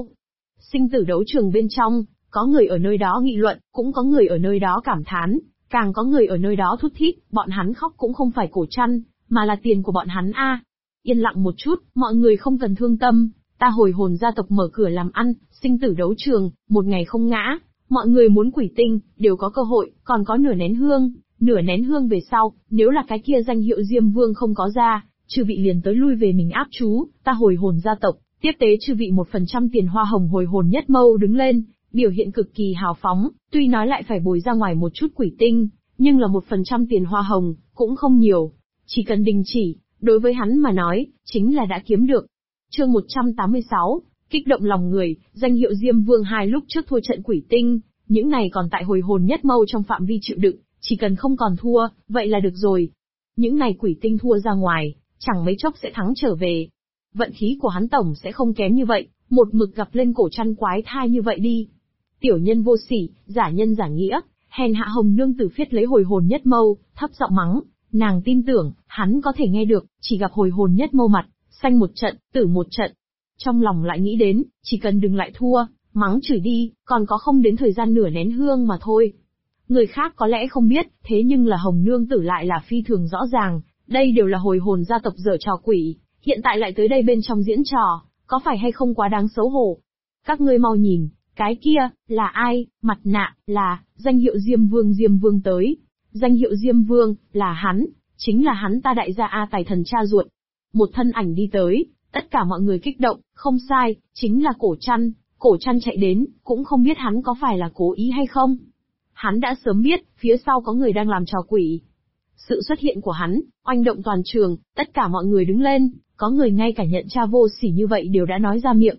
Sinh tử đấu trường bên trong, có người ở nơi đó nghị luận, cũng có người ở nơi đó cảm thán, càng có người ở nơi đó thút thít, bọn hắn khóc cũng không phải cổ trăn, mà là tiền của bọn hắn Yên lặng một chút, mọi người không cần thương tâm, ta hồi hồn gia tộc mở cửa làm ăn, sinh tử đấu trường, một ngày không ngã, mọi người muốn quỷ tinh, đều có cơ hội, còn có nửa nén hương về sau, nếu là cái kia danh hiệu Diêm Vương không có ra, chư vị liền tới lui về mình áp chú, ta hồi hồn gia tộc, tiếp tế chư vị 1% tiền hoa hồng. Hồi hồn nhất mâu đứng lên, biểu hiện cực kỳ hào phóng, tuy nói lại phải bồi ra ngoài một chút quỷ tinh, nhưng là 1% tiền hoa hồng, cũng không nhiều, chỉ cần đình chỉ, đối với hắn mà nói, chính là đã kiếm được. Chương 186, kích động lòng người, danh hiệu Diêm Vương 2 lúc trước thua trận quỷ tinh, những này còn tại hồi hồn nhất mâu trong phạm vi chịu đựng, chỉ cần không còn thua, vậy là được rồi. Những này quỷ tinh thua ra ngoài, chẳng mấy chốc sẽ thắng trở về. Vận khí của hắn tổng sẽ không kém như vậy, một mực gặp lên cổ trăn quái thai như vậy đi. Tiểu nhân vô sỉ, giả nhân giả nghĩa, hèn hạ. Hồng nương tử phiết lấy hồi hồn nhất mâu, thấp giọng mắng, nàng tin tưởng, hắn có thể nghe được, chỉ gặp hồi hồn nhất mâu mặt, xanh một trận, tử một trận. Trong lòng lại nghĩ đến, chỉ cần đừng lại thua, mắng chửi đi, còn có không đến thời gian nửa nén hương mà thôi. Người khác có lẽ không biết, thế nhưng là Hồng nương tử lại là phi thường rõ ràng, đây đều là hồi hồn gia tộc giở trò quỷ, hiện tại lại tới đây bên trong diễn trò, có phải hay không quá đáng xấu hổ. Các ngươi mau nhìn, cái kia, là ai, mặt nạ, là, danh hiệu Diêm Vương tới. Danh hiệu Diêm Vương, là hắn, chính là hắn ta đại gia tài thần cha ruột. Một thân ảnh đi tới, tất cả mọi người kích động, không sai, chính là cổ trăn chạy đến, cũng không biết hắn có phải là cố ý hay không. Hắn đã sớm biết, phía sau có người đang làm trò quỷ. Sự xuất hiện của hắn, oanh động toàn trường, tất cả mọi người đứng lên, có người ngay cả nhận cha vô sỉ như vậy đều đã nói ra miệng.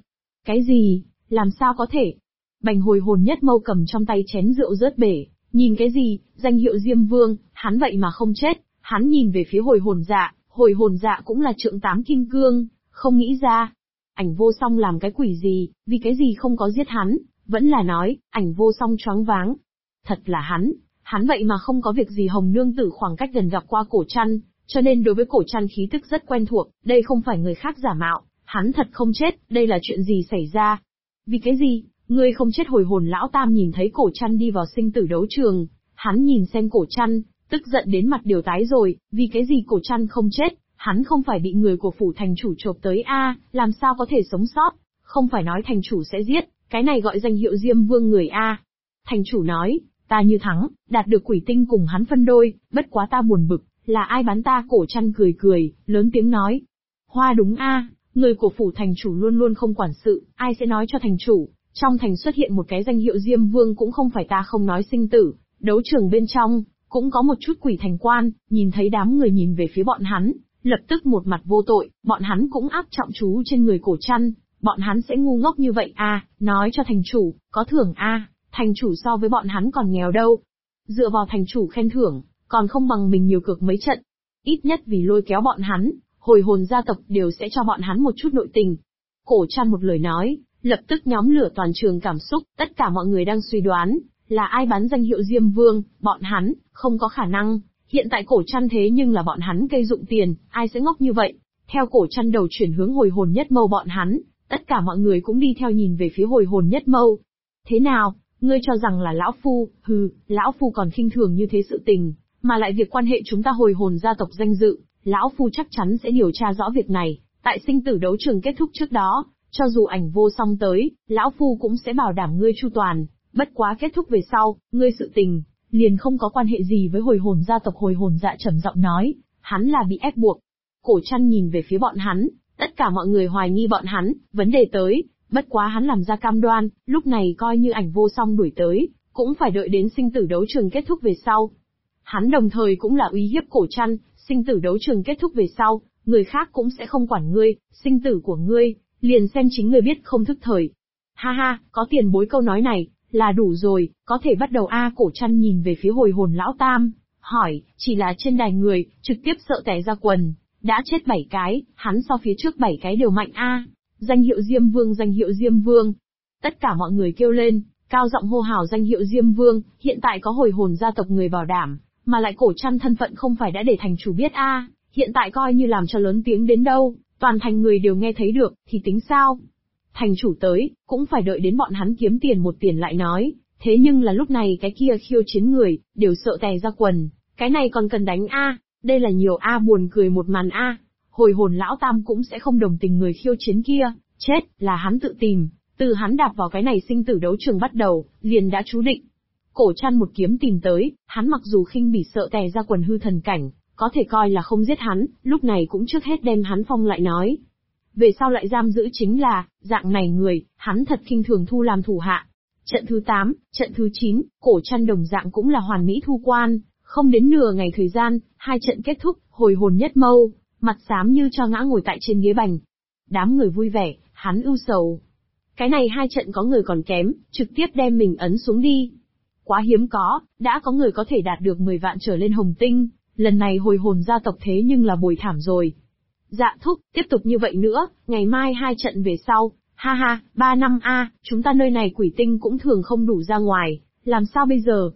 Cái gì? Làm sao có thể? Bành hồi hồn nhất mâu cầm trong tay chén rượu rớt bể, nhìn cái gì, danh hiệu Diêm Vương, hắn vậy mà không chết, hắn nhìn về phía hồi hồn dạ cũng là trượng tám kim cương, không nghĩ ra. Ảnh vô song làm cái quỷ gì, vì cái gì không có giết hắn, vẫn là nói, ảnh vô song choáng váng. Thật là hắn vậy mà không có việc gì Hồng Nương Tử khoảng cách gần gặp qua Cổ Trăn, cho nên đối với Cổ Trăn khí tức rất quen thuộc, đây không phải người khác giả mạo, hắn thật không chết, đây là chuyện gì xảy ra? Vì cái gì? Ngươi không chết hồi hồn lão tam nhìn thấy Cổ Trăn đi vào sinh tử đấu trường, hắn nhìn xem Cổ Trăn, tức giận đến mặt đều tái rồi, vì cái gì Cổ Trăn không chết, hắn không phải bị người của phủ thành chủ chộp tới a, làm sao có thể sống sót, không phải nói thành chủ sẽ giết, cái này gọi danh hiệu Diêm Vương người a. Thành chủ nói, ta như thắng, đạt được quỷ tinh cùng hắn phân đôi, bất quá ta buồn bực, là ai bắn ta? Cổ Trăn cười cười, lớn tiếng nói. Hoa đúng a, người của phủ thành chủ luôn luôn không quản sự, ai sẽ nói cho thành chủ, trong thành xuất hiện một cái danh hiệu Diêm Vương cũng không phải ta không nói sinh tử, đấu trường bên trong, cũng có một chút quỷ thành quan, nhìn thấy đám người nhìn về phía bọn hắn, lập tức một mặt vô tội, bọn hắn cũng áp trọng chú trên người Cổ Trăn, bọn hắn sẽ ngu ngốc như vậy à, nói cho thành chủ, có thưởng a, thành chủ so với bọn hắn còn nghèo đâu. Dựa vào thành chủ khen thưởng, còn không bằng mình nhiều cược mấy trận. Ít nhất vì lôi kéo bọn hắn, hồi hồn gia tộc đều sẽ cho bọn hắn một chút nội tình. Cổ Trăn một lời nói, lập tức nhóm lửa toàn trường cảm xúc, tất cả mọi người đang suy đoán, là ai bắn danh hiệu Diêm Vương, bọn hắn, không có khả năng. Hiện tại Cổ Trăn thế nhưng là bọn hắn cây dụng tiền, ai sẽ ngốc như vậy? Theo Cổ Trăn đầu chuyển hướng hồi hồn nhất mâu bọn hắn, tất cả mọi người cũng đi theo nhìn về phía hồi hồn nhất mâu. Thế nào, ngươi cho rằng là lão phu, lão phu còn khinh thường như thế sự tình, mà lại việc quan hệ chúng ta hồi hồn gia tộc danh dự, lão phu chắc chắn sẽ điều tra rõ việc này, tại sinh tử đấu trường kết thúc trước đó, cho dù ảnh vô song tới, lão phu cũng sẽ bảo đảm ngươi chu toàn, bất quá kết thúc về sau, ngươi sự tình, liền không có quan hệ gì với hồi hồn gia tộc. Hồi hồn dạ trầm giọng nói, hắn là bị ép buộc. Cổ Trăn nhìn về phía bọn hắn, tất cả mọi người hoài nghi bọn hắn, vấn đề tới, bất quá hắn làm ra cam đoan, lúc này coi như ảnh vô song đuổi tới, cũng phải đợi đến sinh tử đấu trường kết thúc về sau. Hắn đồng thời cũng là uy hiếp Cổ Trăn, sinh tử đấu trường kết thúc về sau, người khác cũng sẽ không quản ngươi, sinh tử của ngươi, liền xem chính ngươi biết không thức thời. Ha ha, có tiền bối câu nói này, là đủ rồi, có thể bắt đầu a. Cổ Trăn nhìn về phía hồi hồn lão tam, hỏi, chỉ là trên đài người, trực tiếp sợ tè ra quần, đã chết 7 cái, hắn so phía trước 7 cái đều mạnh a. Danh hiệu Diêm Vương, danh hiệu Diêm Vương. Tất cả mọi người kêu lên, cao giọng hô hào danh hiệu Diêm Vương, hiện tại có hồi hồn gia tộc người bảo đảm, mà lại Cổ Trăn thân phận không phải đã để thành chủ biết a, hiện tại coi như làm cho lớn tiếng đến đâu, toàn thành người đều nghe thấy được, thì tính sao? Thành chủ tới, cũng phải đợi đến bọn hắn kiếm tiền một tiền lại nói, thế nhưng là lúc này cái kia khiêu chiến người, đều sợ tè ra quần, cái này còn cần đánh a, đây là nhiều a buồn cười một màn a. Hồi hồn lão tam cũng sẽ không đồng tình người khiêu chiến kia, chết, là hắn tự tìm, từ hắn đạp vào cái này sinh tử đấu trường bắt đầu, liền đã chú định. Cổ Trăn một kiếm tìm tới, hắn mặc dù khinh bỉ sợ tè ra quần hư thần cảnh, có thể coi là không giết hắn, lúc này cũng trước hết đem hắn phong lại nói. Về sau lại giam giữ chính là, dạng này người, hắn thật khinh thường thu làm thủ hạ. Trận thứ 8, trận thứ 9, Cổ Trăn đồng dạng cũng là hoàn mỹ thu quan, không đến nửa ngày thời gian, 2 trận kết thúc, hồi hồn nhất mâu, mặt xám như cho ngã ngồi tại trên ghế bành. Đám người vui vẻ, hắn ưu sầu. Cái này 2 trận có người còn kém, trực tiếp đem mình ấn xuống đi. Quá hiếm có, đã có người có thể đạt được 10 vạn trở lên hồng tinh, lần này hồi hồn gia tộc thế nhưng là bồi thảm rồi. Dạ thúc, tiếp tục như vậy nữa, ngày mai 2 trận về sau, ha ha, 3 năm a, chúng ta nơi này quỷ tinh cũng thường không đủ ra ngoài, làm sao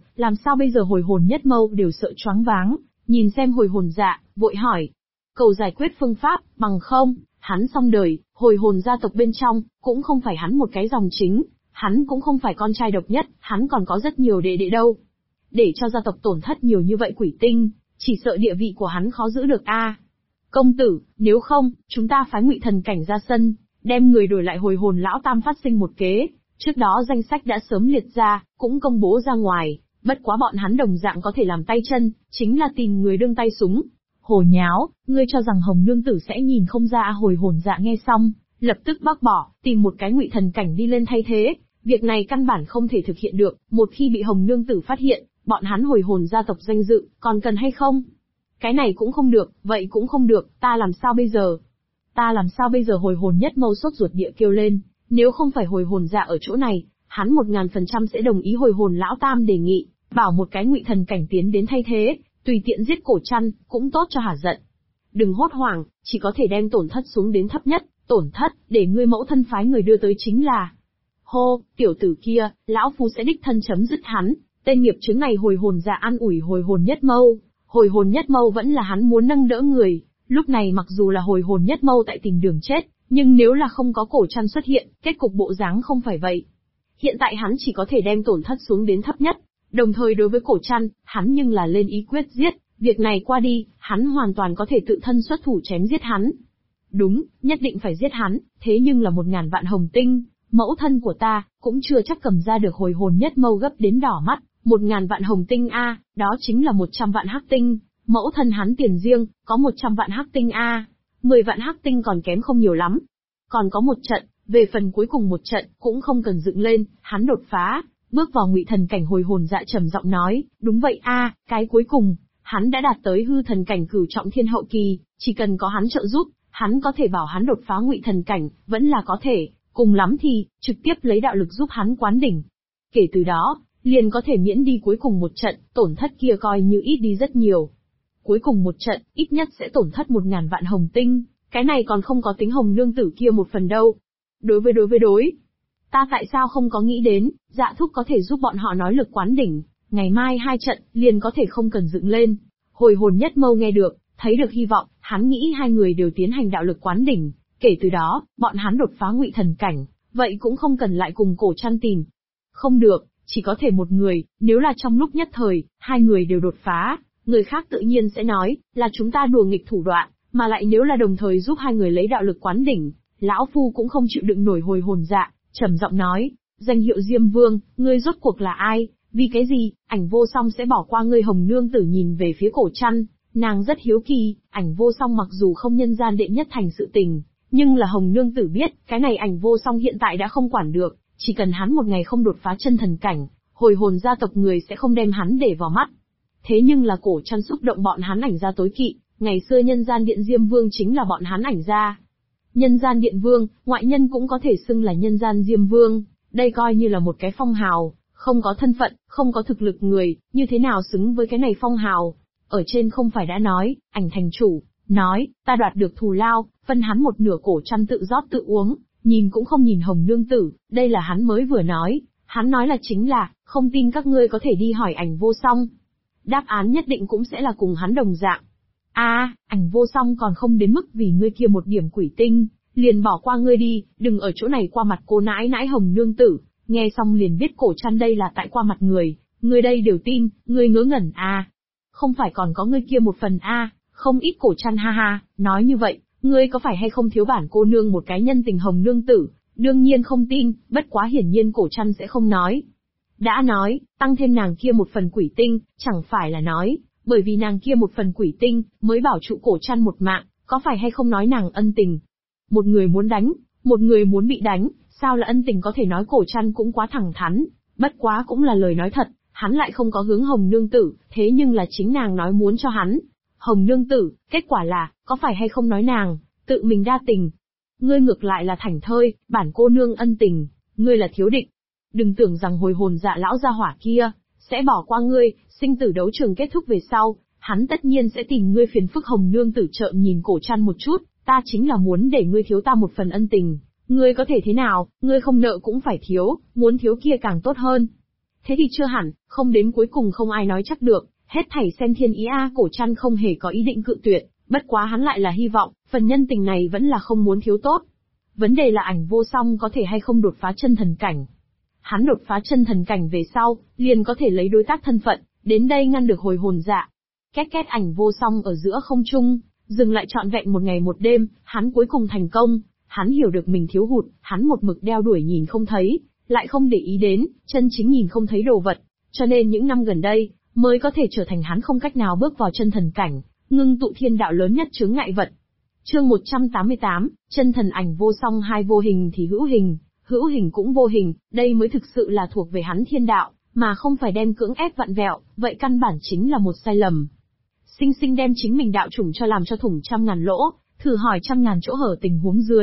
bây giờ hồi hồn nhất mâu đều sợ choáng váng, nhìn xem hồi hồn dạ, vội hỏi. Cầu giải quyết phương pháp, bằng không, hắn xong đời, hồi hồn gia tộc bên trong, cũng không phải hắn một cái dòng chính, hắn cũng không phải con trai độc nhất, hắn còn có rất nhiều đệ đệ đâu. Để cho gia tộc tổn thất nhiều như vậy quỷ tinh, chỉ sợ địa vị của hắn khó giữ được a. Công tử, nếu không, chúng ta phái Ngụy Thần Cảnh ra sân, đem người đổi lại hồi hồn lão tam phát sinh một kế, trước đó danh sách đã sớm liệt ra, cũng công bố ra ngoài, bất quá bọn hắn đồng dạng có thể làm tay chân, chính là tìm người đương tay súng. Hồ nháo, ngươi cho rằng Hồng Nương Tử sẽ nhìn không ra? Hồi hồn dạ nghe xong, lập tức bác bỏ, tìm một cái Ngụy Thần Cảnh đi lên thay thế, việc này căn bản không thể thực hiện được, một khi bị Hồng Nương Tử phát hiện, bọn hắn hồi hồn gia tộc danh dự, còn cần hay không? Cái này cũng không được, vậy cũng không được, ta làm sao bây giờ? Hồi hồn nhất mâu sốt ruột địa kêu lên, Nếu không phải hồi hồn dạ ở chỗ này, hắn 1000% sẽ đồng ý hồi hồn lão tam đề nghị, bảo một cái ngụy thần cảnh tiến đến thay thế, tùy tiện giết cổ chăn, cũng tốt cho hả giận. Đừng hốt hoảng, chỉ có thể đem tổn thất xuống đến thấp nhất, tổn thất, để ngươi mẫu thân phái người đưa tới chính là. Hô, tiểu tử kia, lão phu sẽ đích thân chấm dứt hắn, tên nghiệp chướng này hồi hồn dạ an ủi hồi hồn nhất mâu. Hồi hồn nhất mâu vẫn là hắn muốn nâng đỡ người, lúc này mặc dù là hồi hồn nhất mâu tại tình đường chết, nhưng nếu là không có cổ chăn xuất hiện, kết cục bộ dáng không phải vậy. Hiện tại hắn chỉ có thể đem tổn thất xuống đến thấp nhất, đồng thời đối với cổ chăn, hắn nhưng là lên ý quyết giết, việc này qua đi, hắn hoàn toàn có thể tự thân xuất thủ chém giết hắn. Đúng, nhất định phải giết hắn, thế nhưng là 1000 vạn hồng tinh, mẫu thân của ta, cũng chưa chắc cầm ra được hồi hồn nhất mâu gấp đến đỏ mắt, 1000 vạn hồng tinh a, đó chính là 100 vạn hắc tinh, mẫu thân hắn tiền riêng, có 100 vạn hắc tinh a, 10 vạn hắc tinh còn kém không nhiều lắm. Còn có một trận, về phần cuối cùng một trận, cũng không cần dựng lên, hắn đột phá, bước vào ngụy thần cảnh hồi hồn dạ trầm giọng nói, đúng vậy a, cái cuối cùng, hắn đã đạt tới hư thần cảnh cửu trọng thiên hậu kỳ, chỉ cần có hắn trợ giúp, hắn có thể bảo hắn đột phá ngụy thần cảnh, vẫn là có thể, cùng lắm thì, trực tiếp lấy đạo lực giúp hắn quán đỉnh. Kể từ đó, liền có thể miễn đi cuối cùng một trận, tổn thất kia coi như ít đi rất nhiều. Cuối cùng một trận, ít nhất sẽ tổn thất 1000 vạn hồng tinh, cái này còn không có tính hồng nương tử kia một phần đâu. Đối với ta tại sao không có nghĩ đến, dạ thúc có thể giúp bọn họ nói lực quán đỉnh, ngày mai 2 trận, liền có thể không cần dựng lên. Hồi hồn nhất mâu nghe được, thấy được hy vọng, hắn nghĩ 2 người đều tiến hành đạo lực quán đỉnh, kể từ đó, bọn hắn đột phá ngụy thần cảnh, vậy cũng không cần lại cùng cổ chăn tìm. Không được, chỉ có thể một người, nếu là trong lúc nhất thời, 2 người đều đột phá, người khác tự nhiên sẽ nói, là chúng ta đùa nghịch thủ đoạn, mà lại nếu là đồng thời giúp 2 người lấy đạo lực quán đỉnh, lão phu cũng không chịu đựng nổi hồi hồn dạ, trầm giọng nói, danh hiệu Diêm Vương, ngươi rốt cuộc là ai, vì cái gì, Ảnh Vô Song sẽ bỏ qua ngươi hồng nương tử nhìn về phía cổ chăn, nàng rất hiếu kỳ, Ảnh Vô Song mặc dù không nhân gian đệ nhất thành sự tình, nhưng là hồng nương tử biết, cái này Ảnh Vô Song hiện tại đã không quản được, chỉ cần hắn một ngày không đột phá chân thần cảnh, hồi hồn gia tộc người sẽ không đem hắn để vào mắt. Thế nhưng là cổ chăn xúc động bọn hắn Ảnh gia tối kỵ, ngày xưa nhân gian điện Diêm Vương chính là bọn hắn Ảnh gia. Nhân gian điện vương, ngoại nhân cũng có thể xưng là nhân gian Diêm Vương, đây coi như là một cái phong hào, không có thân phận, không có thực lực người, như thế nào xứng với cái này phong hào. Ở trên không phải đã nói, Ảnh thành chủ, nói, ta đoạt được thù lao, phân hắn một nửa, cổ chăn tự rót tự uống, nhìn cũng không nhìn hồng nương tử, đây là hắn mới vừa nói, hắn nói là chính là, không tin các ngươi có thể đi hỏi Ảnh Vô Song. Đáp án nhất định cũng sẽ là cùng hắn đồng dạng. Ảnh Vô Song còn không đến mức vì ngươi kia một điểm quỷ tinh, liền bỏ qua ngươi đi, đừng ở chỗ này qua mặt cô nãi nãi hồng nương tử, nghe xong liền biết cổ chăn đây là tại qua mặt người đây đều tin, ngươi ngớ ngẩn không phải còn có ngươi kia một phần không ít cổ chăn ha ha, nói như vậy, ngươi có phải hay không thiếu bản cô nương một cái nhân tình hồng nương tử, đương nhiên không tin, bất quá hiển nhiên cổ chăn sẽ không nói. Đã nói, tăng thêm nàng kia một phần quỷ tinh, chẳng phải là nói, bởi vì nàng kia một phần quỷ tinh, mới bảo trụ cổ chăn một mạng, có phải hay không nói nàng ân tình. Một người muốn đánh, một người muốn bị đánh, sao là ân tình có thể nói cổ chăn cũng quá thẳng thắn, bất quá cũng là lời nói thật, hắn lại không có hướng hồng nương tử, thế nhưng là chính nàng nói muốn cho hắn. Hồng nương tử, kết quả là, có phải hay không nói nàng, tự mình đa tình. Ngươi ngược lại là thảnh thơi, bản cô nương ân tình, ngươi là thiếu định. Đừng tưởng rằng hồi hồn dạ lão gia hỏa kia, sẽ bỏ qua ngươi, sinh tử đấu trường kết thúc về sau, hắn tất nhiên sẽ tìm ngươi phiền phức. Hồng nương tử trợn nhìn cổ chăn một chút, ta chính là muốn để ngươi thiếu ta một phần ân tình, ngươi có thể thế nào, ngươi không nợ cũng phải thiếu, muốn thiếu kia càng tốt hơn. Thế thì chưa hẳn, không đến cuối cùng không ai nói chắc được, hết thảy xem thiên ý cổ chăn không hề có ý định cự tuyệt, bất quá hắn lại là hy vọng, phần nhân tình này vẫn là không muốn thiếu tốt. Vấn đề là Ảnh Vô Song có thể hay không đột phá chân thần cảnh. Hắn đột phá chân thần cảnh về sau, liền có thể lấy đối tác thân phận, đến đây ngăn được hồi hồn dạ. Két két Ảnh Vô Song ở giữa không trung, dừng lại trọn vẹn một ngày một đêm, hắn cuối cùng thành công, hắn hiểu được mình thiếu hụt, hắn một mực đeo đuổi nhìn không thấy, lại không để ý đến, chân chính nhìn không thấy đồ vật, cho nên những năm gần đây, mới có thể trở thành hắn không cách nào bước vào chân thần cảnh, ngưng tụ thiên đạo lớn nhất chướng ngại vật. Chương 188, chân thần Ảnh Vô Song hai, vô hình thì hữu hình cũng vô hình, đây mới thực sự là thuộc về hắn thiên đạo, mà không phải đem cưỡng ép vặn vẹo, vậy căn bản chính là một sai lầm. Sinh sinh đem chính mình đạo chủng cho làm cho thủng trăm ngàn lỗ, thử hỏi trăm ngàn chỗ hở tình huống dưới,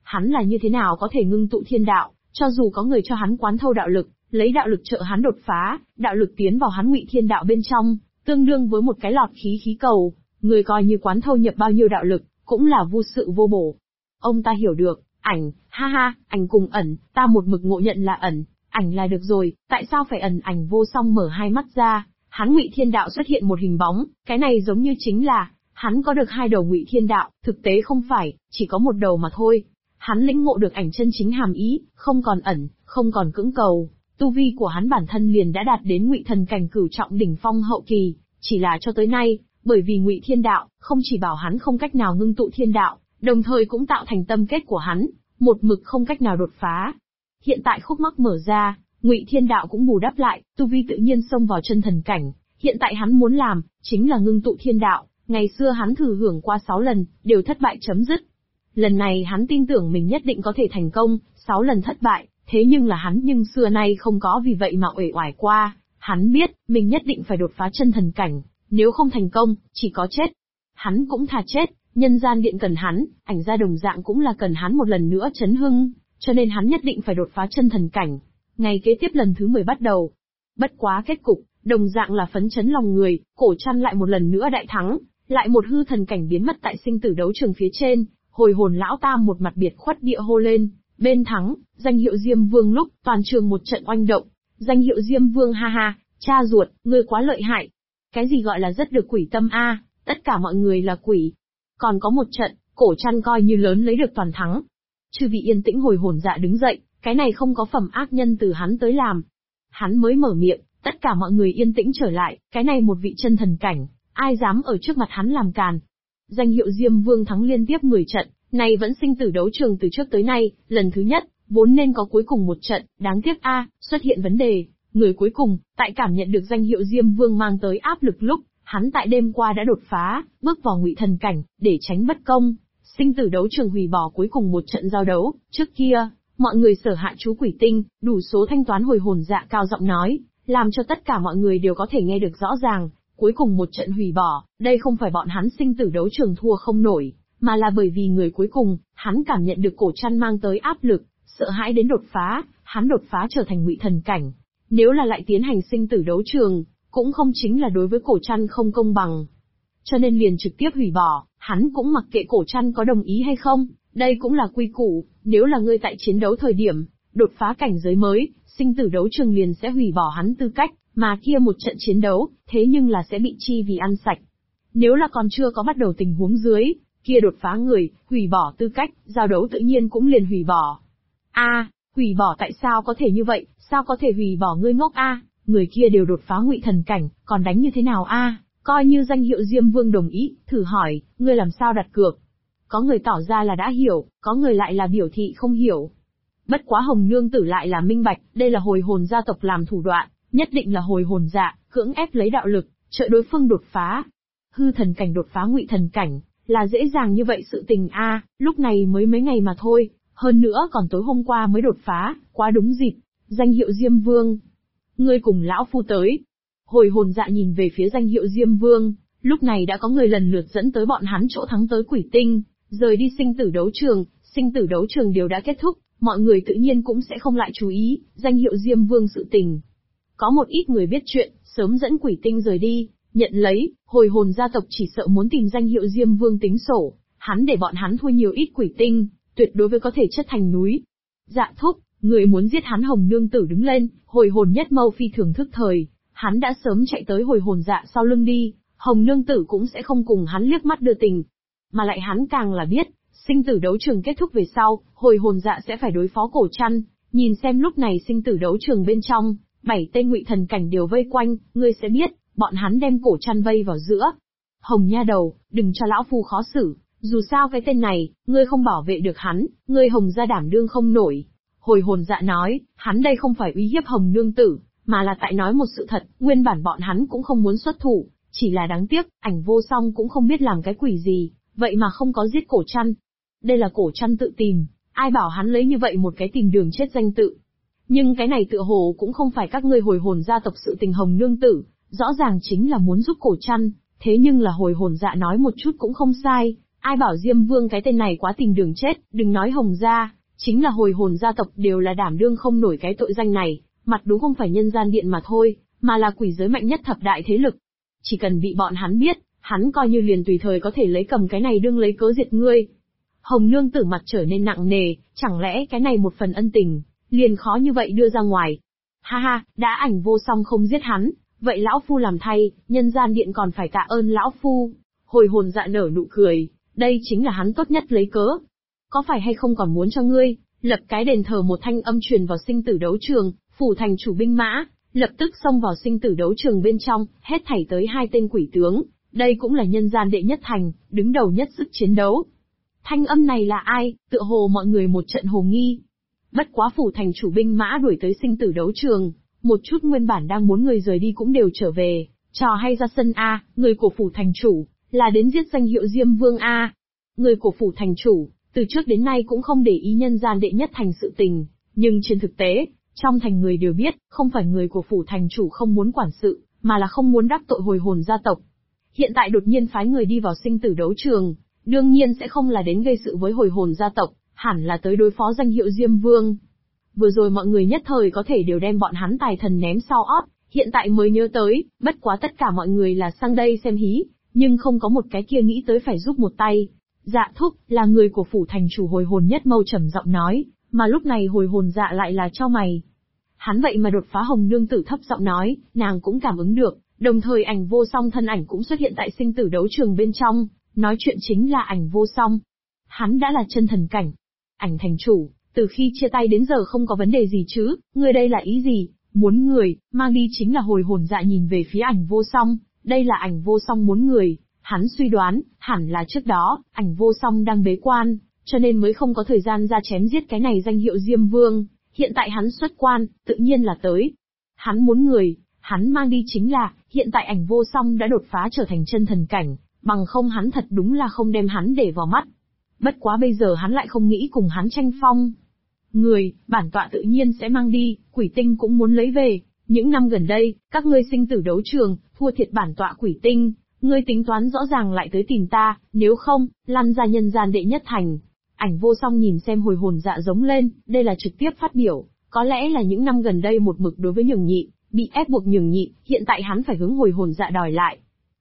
Hắn là như thế nào có thể ngưng tụ thiên đạo, cho dù có người cho hắn quán thâu đạo lực, lấy đạo lực trợ hắn đột phá, đạo lực tiến vào hắn Ngụy Thiên đạo bên trong, tương đương với một cái lọt khí cầu, người coi như quán thâu nhập bao nhiêu đạo lực, cũng là vô sự vô bổ. Ông ta hiểu được, ảnh, ha ha, ảnh cùng ẩn, ta một mực ngộ nhận là ẩn, ảnh là được rồi, tại sao phải ẩn? Ảnh vô song mở hai mắt ra, hắn Ngụy Thiên đạo xuất hiện một hình bóng, cái này giống như chính là, hắn có được hai đầu Ngụy Thiên đạo, thực tế không phải, chỉ có một đầu mà thôi. Hắn lĩnh ngộ được ảnh chân chính hàm ý, không còn ẩn, không còn cưỡng cầu, tu vi của hắn bản thân liền đã đạt đến Ngụy Thần cảnh cửu trọng đỉnh phong hậu kỳ, chỉ là cho tới nay, bởi vì Ngụy Thiên đạo, không chỉ bảo hắn không cách nào ngưng tụ thiên đạo, đồng thời cũng tạo thành tâm kết của hắn, một mực không cách nào đột phá. Hiện tại khúc mắc mở ra, Ngụy Thiên đạo cũng bù đắp lại, tu vi tự nhiên xông vào chân thần cảnh, hiện tại hắn muốn làm, chính là ngưng tụ thiên đạo, ngày xưa hắn thử hưởng qua 6 lần, đều thất bại chấm dứt. Lần này hắn tin tưởng mình nhất định có thể thành công, 6 lần thất bại, thế nhưng là hắn xưa nay không có vì vậy mà uể oải qua, hắn biết, mình nhất định phải đột phá chân thần cảnh, nếu không thành công, chỉ có chết. Hắn cũng thà chết, nhân gian điện cần hắn, ảnh gia đồng dạng cũng là cần hắn một lần nữa chấn hưng, cho nên hắn nhất định phải đột phá chân thần cảnh. Ngày kế tiếp lần thứ 10 bắt đầu. Bất quá kết cục, đồng dạng là phấn chấn lòng người, Cổ Trăn lại một lần nữa đại thắng, lại một hư thần cảnh biến mất tại sinh tử đấu trường phía trên, hồi hồn lão tam một mặt biệt khuất địa hô lên, bên thắng, danh hiệu Diêm Vương lúc, toàn trường một trận oanh động, danh hiệu Diêm Vương ha ha, cha ruột, ngươi quá lợi hại. Cái gì gọi là rất được quỷ tâm a, tất cả mọi người là quỷ. Còn có một trận, Cổ Trăn coi như lớn lấy được toàn thắng. Chư vị yên tĩnh, hồi hồn dạ đứng dậy, cái này không có phẩm ác nhân từ hắn tới làm. Hắn mới mở miệng, tất cả mọi người yên tĩnh trở lại, cái này một vị chân thần cảnh, ai dám ở trước mặt hắn làm càn. Danh hiệu Diêm Vương thắng liên tiếp 10 trận, này vẫn sinh tử đấu trường từ trước tới nay, lần thứ nhất, vốn nên có cuối cùng một trận, đáng tiếc xuất hiện vấn đề. Người cuối cùng, tại cảm nhận được danh hiệu Diêm Vương mang tới áp lực lúc, hắn tại đêm qua đã đột phá, bước vào Ngụy Thần cảnh, để tránh bất công. Sinh tử đấu trường hủy bỏ cuối cùng một trận giao đấu, trước kia, mọi người sở hạ chú quỷ tinh, đủ số thanh toán. Hồi hồn dạ cao giọng nói, làm cho tất cả mọi người đều có thể nghe được rõ ràng, cuối cùng một trận hủy bỏ, đây không phải bọn hắn sinh tử đấu trường thua không nổi, mà là bởi vì người cuối cùng, hắn cảm nhận được Cổ Trăn mang tới áp lực, sợ hãi đến đột phá, hắn đột phá trở thành Ngụy Thần cảnh. Nếu là lại tiến hành sinh tử đấu trường, cũng không chính là đối với Cổ Trăn không công bằng. Cho nên liền trực tiếp hủy bỏ, hắn cũng mặc kệ Cổ Trăn có đồng ý hay không, đây cũng là quy củ, nếu là ngươi tại chiến đấu thời điểm, đột phá cảnh giới mới, sinh tử đấu trường liền sẽ hủy bỏ hắn tư cách, mà kia một trận chiến đấu, thế nhưng là sẽ bị chi vì ăn sạch. Nếu là còn chưa có bắt đầu tình huống dưới, kia đột phá người, hủy bỏ tư cách, giao đấu tự nhiên cũng liền hủy bỏ. Hủy bỏ tại sao có thể như vậy, sao có thể hủy bỏ, ngươi ngốc người kia đều đột phá Ngụy Thần cảnh, còn đánh như thế nào coi như danh hiệu Diêm Vương đồng ý, thử hỏi, ngươi làm sao đặt cược? Có người tỏ ra là đã hiểu, có người lại là biểu thị không hiểu. Bất quá Hồng Nương Tử lại là minh bạch, đây là hồi hồn gia tộc làm thủ đoạn, nhất định là hồi hồn dạ, cưỡng ép lấy đạo lực, trợ đối phương đột phá. Hư thần cảnh đột phá Ngụy Thần cảnh, là dễ dàng như vậy sự tình lúc này mới mấy ngày mà thôi, hơn nữa còn tối hôm qua mới đột phá, quá đúng dịp. Danh hiệu Diêm Vương, ngươi cùng lão phu tới. Hồi hồn dạ nhìn về phía danh hiệu Diêm Vương, lúc này đã có người lần lượt dẫn tới bọn hắn chỗ thắng tới quỷ tinh, rời đi sinh tử đấu trường đều đã kết thúc, mọi người tự nhiên cũng sẽ không lại chú ý danh hiệu Diêm Vương sự tình. Có một ít người biết chuyện, sớm dẫn quỷ tinh rời đi, nhận lấy, hồi hồn gia tộc chỉ sợ muốn tìm danh hiệu Diêm Vương tính sổ, hắn để bọn hắn thua nhiều ít quỷ tinh, tuyệt đối với có thể chất thành núi. Dạ thúc, người muốn giết hắn. Hồng Nương Tử đứng lên, hồi hồn nhất mâu phi thường thức thời, hắn đã sớm chạy tới hồi hồn dạ sau lưng đi, Hồng Nương Tử cũng sẽ không cùng hắn liếc mắt đưa tình. Mà lại hắn càng là biết, sinh tử đấu trường kết thúc về sau, hồi hồn dạ sẽ phải đối phó Cổ Trăn, nhìn xem lúc này sinh tử đấu trường bên trong, 7 tên Ngụy Thần cảnh đều vây quanh, ngươi sẽ biết, bọn hắn đem Cổ Trăn vây vào giữa. Hồng nha đầu, đừng cho lão phu khó xử, dù sao cái tên này, ngươi không bảo vệ được hắn, ngươi Hồng gia đảm đương không nổi. Hồi hồn dạ nói, hắn đây không phải uy hiếp Hồng Nương Tử, mà là tại nói một sự thật, nguyên bản bọn hắn cũng không muốn xuất thủ, chỉ là đáng tiếc, ảnh vô song cũng không biết làm cái quỷ gì, vậy mà không có giết Cổ Trăn. Đây là Cổ Trăn tự tìm, ai bảo hắn lấy như vậy một cái tìm đường chết danh tự. Nhưng cái này tựa hồ cũng không phải các ngươi hồi hồn gia tộc sự tình. Hồng Nương Tử, rõ ràng chính là muốn giúp Cổ Trăn, thế nhưng là hồi hồn dạ nói một chút cũng không sai, Ai bảo Diêm Vương cái tên này quá tình đường chết, đừng nói Hồng gia, chính là hồi hồn gia tộc đều là đảm đương không nổi cái tội danh này, mặt đúng không phải nhân gian điện mà thôi, mà là quỷ giới mạnh nhất thập đại thế lực. Chỉ cần bị bọn hắn biết, hắn coi như liền tùy thời có thể lấy cầm cái này đương lấy cớ diệt ngươi. Hồng nương tử mặt trở nên nặng nề, chẳng lẽ cái này một phần ân tình, liền khó như vậy đưa ra ngoài. Ha ha, đã Ảnh Vô Song không giết hắn, vậy lão phu làm thay, nhân gian điện còn phải tạ ơn lão phu. Hồi hồn dạ nở nụ cười, đây chính là hắn tốt nhất lấy cớ. Có phải hay không còn muốn cho ngươi, lập cái đền thờ? Một thanh âm truyền vào sinh tử đấu trường, phủ thành chủ binh mã, lập tức xông vào sinh tử đấu trường bên trong, hết thảy tới 2 tên quỷ tướng, đây cũng là nhân gian đệ nhất thành, đứng đầu nhất sức chiến đấu. Thanh âm này là ai? Tựa hồ mọi người một trận hồ nghi. Bất quá phủ thành chủ binh mã đuổi tới sinh tử đấu trường, một chút nguyên bản đang muốn người rời đi cũng đều trở về, trò hay ra sân a, người của phủ thành chủ, là đến giết danh hiệu Diêm Vương a. Người của phủ thành chủ, từ trước đến nay cũng không để ý nhân gian đệ nhất thành sự tình, nhưng trên thực tế, trong thành người đều biết, không phải người của phủ thành chủ không muốn quản sự, mà là không muốn đắc tội hồi hồn gia tộc. Hiện tại đột nhiên phái người đi vào sinh tử đấu trường, đương nhiên sẽ không là đến gây sự với hồi hồn gia tộc, hẳn là tới đối phó danh hiệu Diêm Vương. Vừa rồi mọi người nhất thời có thể đều đem bọn hắn tài thần ném sau ót, hiện tại mới nhớ tới, bất quá tất cả mọi người là sang đây xem hí, nhưng không có một cái kia nghĩ tới phải giúp một tay. Dạ thúc, là người của phủ thành chủ hồi hồn nhất mâu trầm giọng nói, mà lúc này hồi hồn dạ lại là cho mày. Hắn vậy mà đột phá. Hồng nương tử thấp giọng nói, nàng cũng cảm ứng được, đồng thời Ảnh Vô Song thân ảnh cũng xuất hiện tại sinh tử đấu trường bên trong, nói chuyện chính là Ảnh Vô Song. Hắn đã là chân thần cảnh. Ảnh thành chủ, từ khi chia tay đến giờ không có vấn đề gì chứ, ngươi đây là ý gì? Muốn người, mang đi chính là hồi hồn dạ nhìn về phía Ảnh Vô Song, đây là Ảnh Vô Song muốn người. Hắn suy đoán, hẳn là trước đó, Ảnh Vô Song đang bế quan, cho nên mới không có thời gian ra chém giết cái này danh hiệu Diêm Vương, hiện tại hắn xuất quan, tự nhiên là tới. Hắn muốn người, hắn mang đi chính là, hiện tại Ảnh Vô Song đã đột phá trở thành chân thần cảnh, bằng không hắn thật đúng là không đem hắn để vào mắt. Bất quá bây giờ hắn lại không nghĩ cùng hắn tranh phong. Người, bản tọa tự nhiên sẽ mang đi, quỷ tinh cũng muốn lấy về, những năm gần đây, các ngươi sinh tử đấu trường, thua thiệt bản tọa quỷ tinh. Ngươi tính toán rõ ràng lại tới tìm ta, nếu không, lăn ra nhân gian đệ nhất thành. Ảnh Vô Song nhìn xem hồi hồn dạ giống lên, đây là trực tiếp phát biểu, có lẽ là những năm gần đây một mực đối với nhường nhị, bị ép buộc nhường nhị, hiện tại hắn phải hướng hồi hồn dạ đòi lại.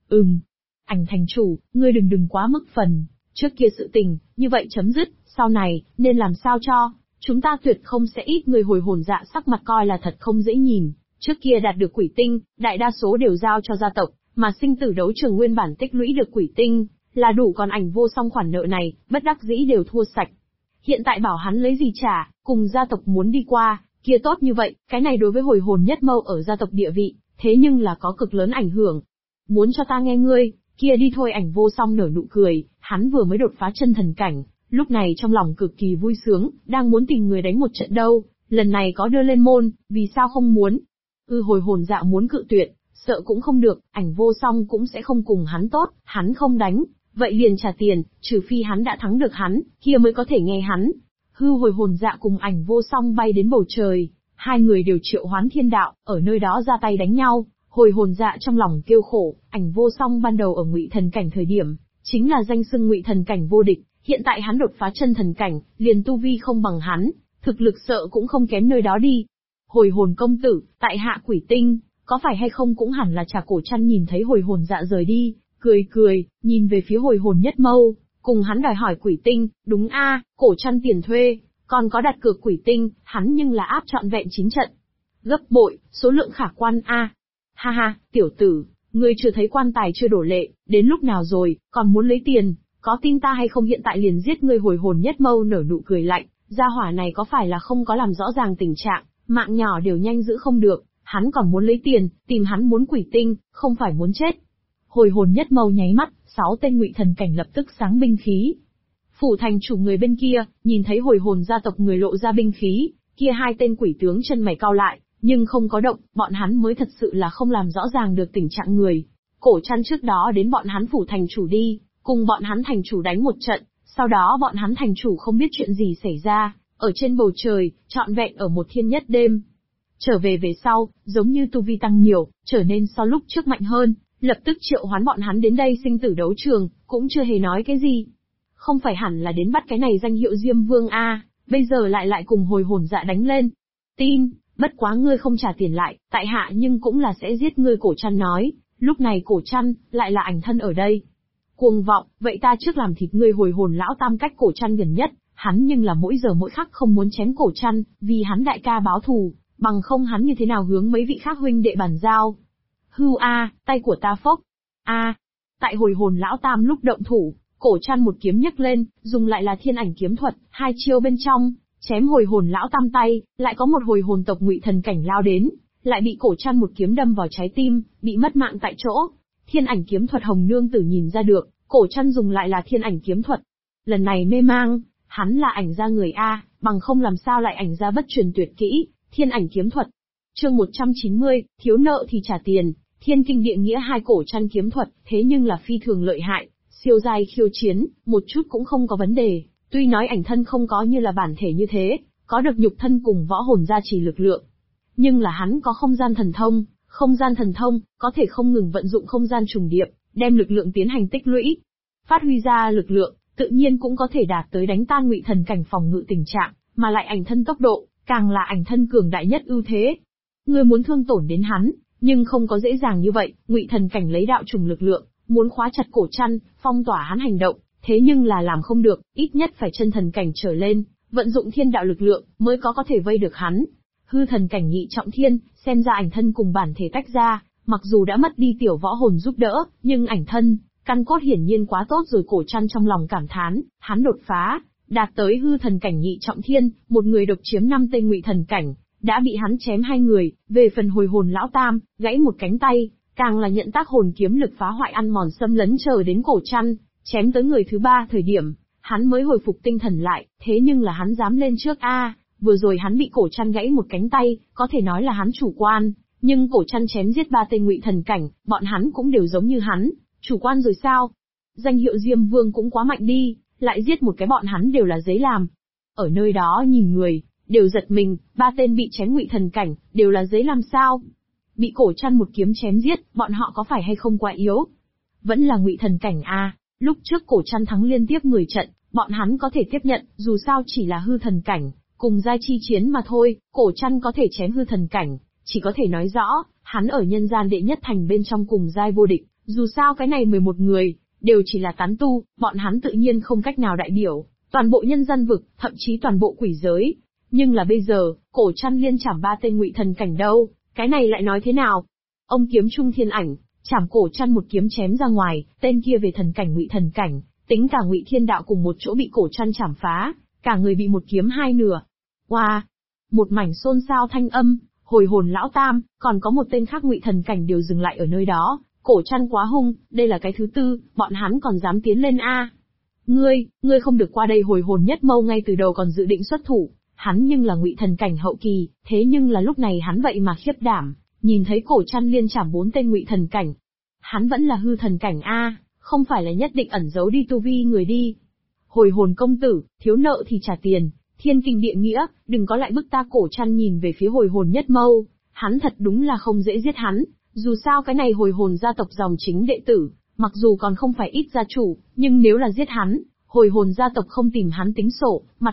Ảnh thành chủ, ngươi đừng quá mức phần, trước kia sự tình, như vậy chấm dứt, sau này, nên làm sao cho, chúng ta tuyệt không sẽ ít. Người hồi hồn dạ sắc mặt coi là thật không dễ nhìn, trước kia đạt được quỷ tinh, đại đa số đều giao cho gia tộc. Mà sinh tử đấu trường nguyên bản tích lũy được quỷ tinh, là đủ, còn Ảnh Vô Song khoản nợ này, bất đắc dĩ đều thua sạch. Hiện tại bảo hắn lấy gì trả, cùng gia tộc muốn đi qua, kia tốt như vậy, cái này đối với hồi hồn nhất mâu ở gia tộc địa vị, thế nhưng là có cực lớn ảnh hưởng. Muốn cho ta nghe ngươi, kia đi thôi. Ảnh Vô Song nở nụ cười, hắn vừa mới đột phá chân thần cảnh, lúc này trong lòng cực kỳ vui sướng, đang muốn tìm người đánh một trận đâu, lần này có đưa lên môn, vì sao không muốn? Hồi hồn dạ muốn cự tuyệt. Sợ cũng không được, Ảnh Vô Song cũng sẽ không cùng hắn tốt, hắn không đánh, vậy liền trả tiền, trừ phi hắn đã thắng được hắn, kia mới có thể nghe hắn. Hồi hồn dạ cùng Ảnh Vô Song bay đến bầu trời, hai người đều triệu hoán thiên đạo, ở nơi đó ra tay đánh nhau. Hồi hồn dạ trong lòng kêu khổ, Ảnh Vô Song ban đầu ở Ngụy Thần cảnh thời điểm, chính là danh xưng Ngụy Thần cảnh vô địch, hiện tại hắn đột phá chân thần cảnh, liền tu vi không bằng hắn, thực lực sợ cũng không kém nơi đó đi. Hồi hồn công tử, tại hạ quỷ tinh. Có phải hay không cũng hẳn là Trà Cổ Trăn nhìn thấy hồi hồn dạ rời đi, cười, nhìn về phía hồi hồn nhất mâu, cùng hắn đòi hỏi quỷ tinh, đúng a, Cổ Trăn tiền thuê, còn có đặt cược quỷ tinh, hắn nhưng là áp trọn vẹn 9 trận. Gấp bội, số lượng khả quan a. Ha ha, tiểu tử, ngươi chưa thấy quan tài chưa đổ lệ, đến lúc nào rồi, còn muốn lấy tiền, có tin ta hay không hiện tại liền giết ngươi. Hồi hồn nhất mâu nở nụ cười lạnh, gia hỏa này có phải là không có làm rõ ràng tình trạng, mạng nhỏ đều nhanh giữ không được. Hắn còn muốn lấy tiền, tìm hắn muốn quỷ tinh, không phải muốn chết. Hồi hồn nhất mâu nháy mắt, 6 tên Ngụy Thần cảnh lập tức sáng binh khí. Phủ thành chủ người bên kia, nhìn thấy hồi hồn gia tộc người lộ ra binh khí, kia 2 tên quỷ tướng chân mày cau lại, nhưng không có động, bọn hắn mới thật sự là không làm rõ ràng được tình trạng người. Cổ Trăn trước đó đến bọn hắn phủ thành chủ đi, cùng bọn hắn thành chủ đánh một trận, sau đó bọn hắn thành chủ không biết chuyện gì xảy ra, ở trên bầu trời, trọn vẹn ở một thiên nhất đêm. Trở về sau, giống như tu vi tăng nhiều, trở nên so lúc trước mạnh hơn, lập tức triệu hoán bọn hắn đến đây sinh tử đấu trường, cũng chưa hề nói cái gì. không phải hẳn là đến bắt cái này danh hiệu Diêm Vương a, bây giờ lại cùng hồi hồn dạ đánh lên. Tin, bất quá ngươi không trả tiền lại, tại hạ nhưng cũng là sẽ giết ngươi. Cổ Trăn nói. Lúc này Cổ Trăn, lại là Ảnh Thân ở đây. Cuồng vọng, vậy ta trước làm thịt ngươi. Hồi hồn lão tam cách Cổ Trăn gần nhất, hắn nhưng là mỗi giờ mỗi khắc không muốn chém Cổ Trăn, vì hắn đại ca báo thù, bằng không hắn như thế nào hướng mấy vị khác huynh đệ bàn giao. Hưu a, tay của ta phốc. A, tại hồi hồn lão tam lúc động thủ, Cổ Trăn một kiếm nhấc lên, dùng lại là thiên ảnh kiếm thuật, hai chiêu bên trong, chém hồi hồn lão tam tay, lại có một hồi hồn tộc ngụy thần cảnh lao đến, lại bị Cổ Trăn một kiếm đâm vào trái tim, bị mất mạng tại chỗ. Thiên ảnh kiếm thuật Hồng nương tử nhìn ra được, Cổ Trăn dùng lại là thiên ảnh kiếm thuật. Lần này mê mang, hắn là ảnh gia người a, bằng không làm sao lại ảnh gia bất truyền tuyệt kỹ, thiên ảnh kiếm thuật. Chương 190, thiếu nợ thì trả tiền. Thiên kinh địa nghĩa hai Cổ Trăn kiếm thuật, thế nhưng là phi thường lợi hại, siêu giai khiêu chiến, một chút cũng không có vấn đề. Tuy nói Ảnh Thân không có như là bản thể như thế, có được nhục thân cùng võ hồn gia trì lực lượng, nhưng là hắn có không gian thần thông, có thể không ngừng vận dụng không gian trùng điệp, đem lực lượng tiến hành tích lũy, phát huy ra lực lượng, tự nhiên cũng có thể đạt tới đánh tan ngụy thần cảnh phòng ngự tình trạng, mà lại Ảnh Thân tốc độ, càng là Ảnh Thân cường đại nhất ưu thế. Ngươi muốn thương tổn đến hắn, nhưng không có dễ dàng như vậy. Ngụy thần cảnh lấy đạo trùng lực lượng, muốn khóa chặt Cổ Trăn, phong tỏa hắn hành động, thế nhưng là làm không được, ít nhất phải chân thần cảnh trở lên, vận dụng thiên đạo lực lượng, mới có thể vây được hắn. Hư thần cảnh nhị trọng thiên, xem ra Ảnh Thân cùng bản thể tách ra, mặc dù đã mất đi tiểu võ hồn giúp đỡ, nhưng Ảnh Thân, căn cốt hiển nhiên quá tốt rồi. Cổ Trăn trong lòng cảm thán, hắn đột phá, đạt tới hư thần cảnh nhị trọng thiên, một người độc chiếm 5 tên ngụy thần cảnh, đã bị hắn chém 2 người, về phần hồi hồn lão tam, gãy một cánh tay, càng là nhận tác hồn kiếm lực phá hoại ăn mòn xâm lấn. Chờ đến Cổ Trăn chém tới người thứ 3 thời điểm, hắn mới hồi phục tinh thần lại, thế nhưng là hắn dám lên trước a, vừa rồi hắn bị Cổ Trăn gãy một cánh tay, có thể nói là hắn chủ quan, nhưng Cổ Trăn chém giết 3 tên ngụy thần cảnh, bọn hắn cũng đều giống như hắn, chủ quan rồi sao? Danh hiệu Diêm Vương cũng quá mạnh đi, lại giết một cái bọn hắn đều là giấy làm. Ở nơi đó nhìn người, đều giật mình, 3 tên bị chém ngụy thần cảnh, đều là giấy làm sao? Bị Cổ Trăn một kiếm chém giết, bọn họ có phải hay không quá yếu? Vẫn là ngụy thần cảnh a. Lúc trước Cổ Trăn thắng liên tiếp 10 trận, bọn hắn có thể tiếp nhận, dù sao chỉ là hư thần cảnh, cùng giai chi chiến mà thôi. Cổ Trăn có thể chém hư thần cảnh, chỉ có thể nói rõ, hắn ở nhân gian đệ nhất thành bên trong cùng giai vô địch. Dù sao cái này 11 người, đều chỉ là tán tu, bọn hắn tự nhiên không cách nào đại biểu toàn bộ nhân gian vực, thậm chí toàn bộ quỷ giới. Nhưng là bây giờ, Cổ Trăn liên chảm 3 tên ngụy thần cảnh đâu, cái này lại nói thế nào? Ông kiếm trung thiên ảnh, chảm Cổ Trăn một kiếm chém ra ngoài, tên kia về thần cảnh ngụy thần cảnh, tính cả ngụy thiên đạo cùng một chỗ bị Cổ Trăn chảm phá, cả người bị một kiếm hai nửa. Wow! Một mảnh xôn xao thanh âm, hồi hồn lão tam, còn có một tên khác ngụy thần cảnh đều dừng lại ở nơi đó. Cổ Trăn quá hung, đây là cái thứ 4, bọn hắn còn dám tiến lên a? Ngươi không được qua đây. Hồi hồn nhất mâu ngay từ đầu còn dự định xuất thủ, hắn nhưng là ngụy thần cảnh hậu kỳ, thế nhưng là lúc này hắn vậy mà khiếp đảm, nhìn thấy Cổ Trăn liên chảm 4 tên ngụy thần cảnh. Hắn vẫn là hư thần cảnh a, không phải là nhất định ẩn giấu đi tu vi người đi. Hồi hồn công tử, thiếu nợ thì trả tiền, thiên kinh địa nghĩa, đừng có lại bức ta. Cổ Trăn nhìn về phía hồi hồn nhất mâu, hắn thật đúng là không dễ giết hắn. Dù sao cái này hồi hồn gia tộc dòng chính đệ tử, mặc dù còn không phải ít gia chủ, nhưng nếu là giết hắn, hồi hồn gia tộc không tìm hắn tính sổ, mặt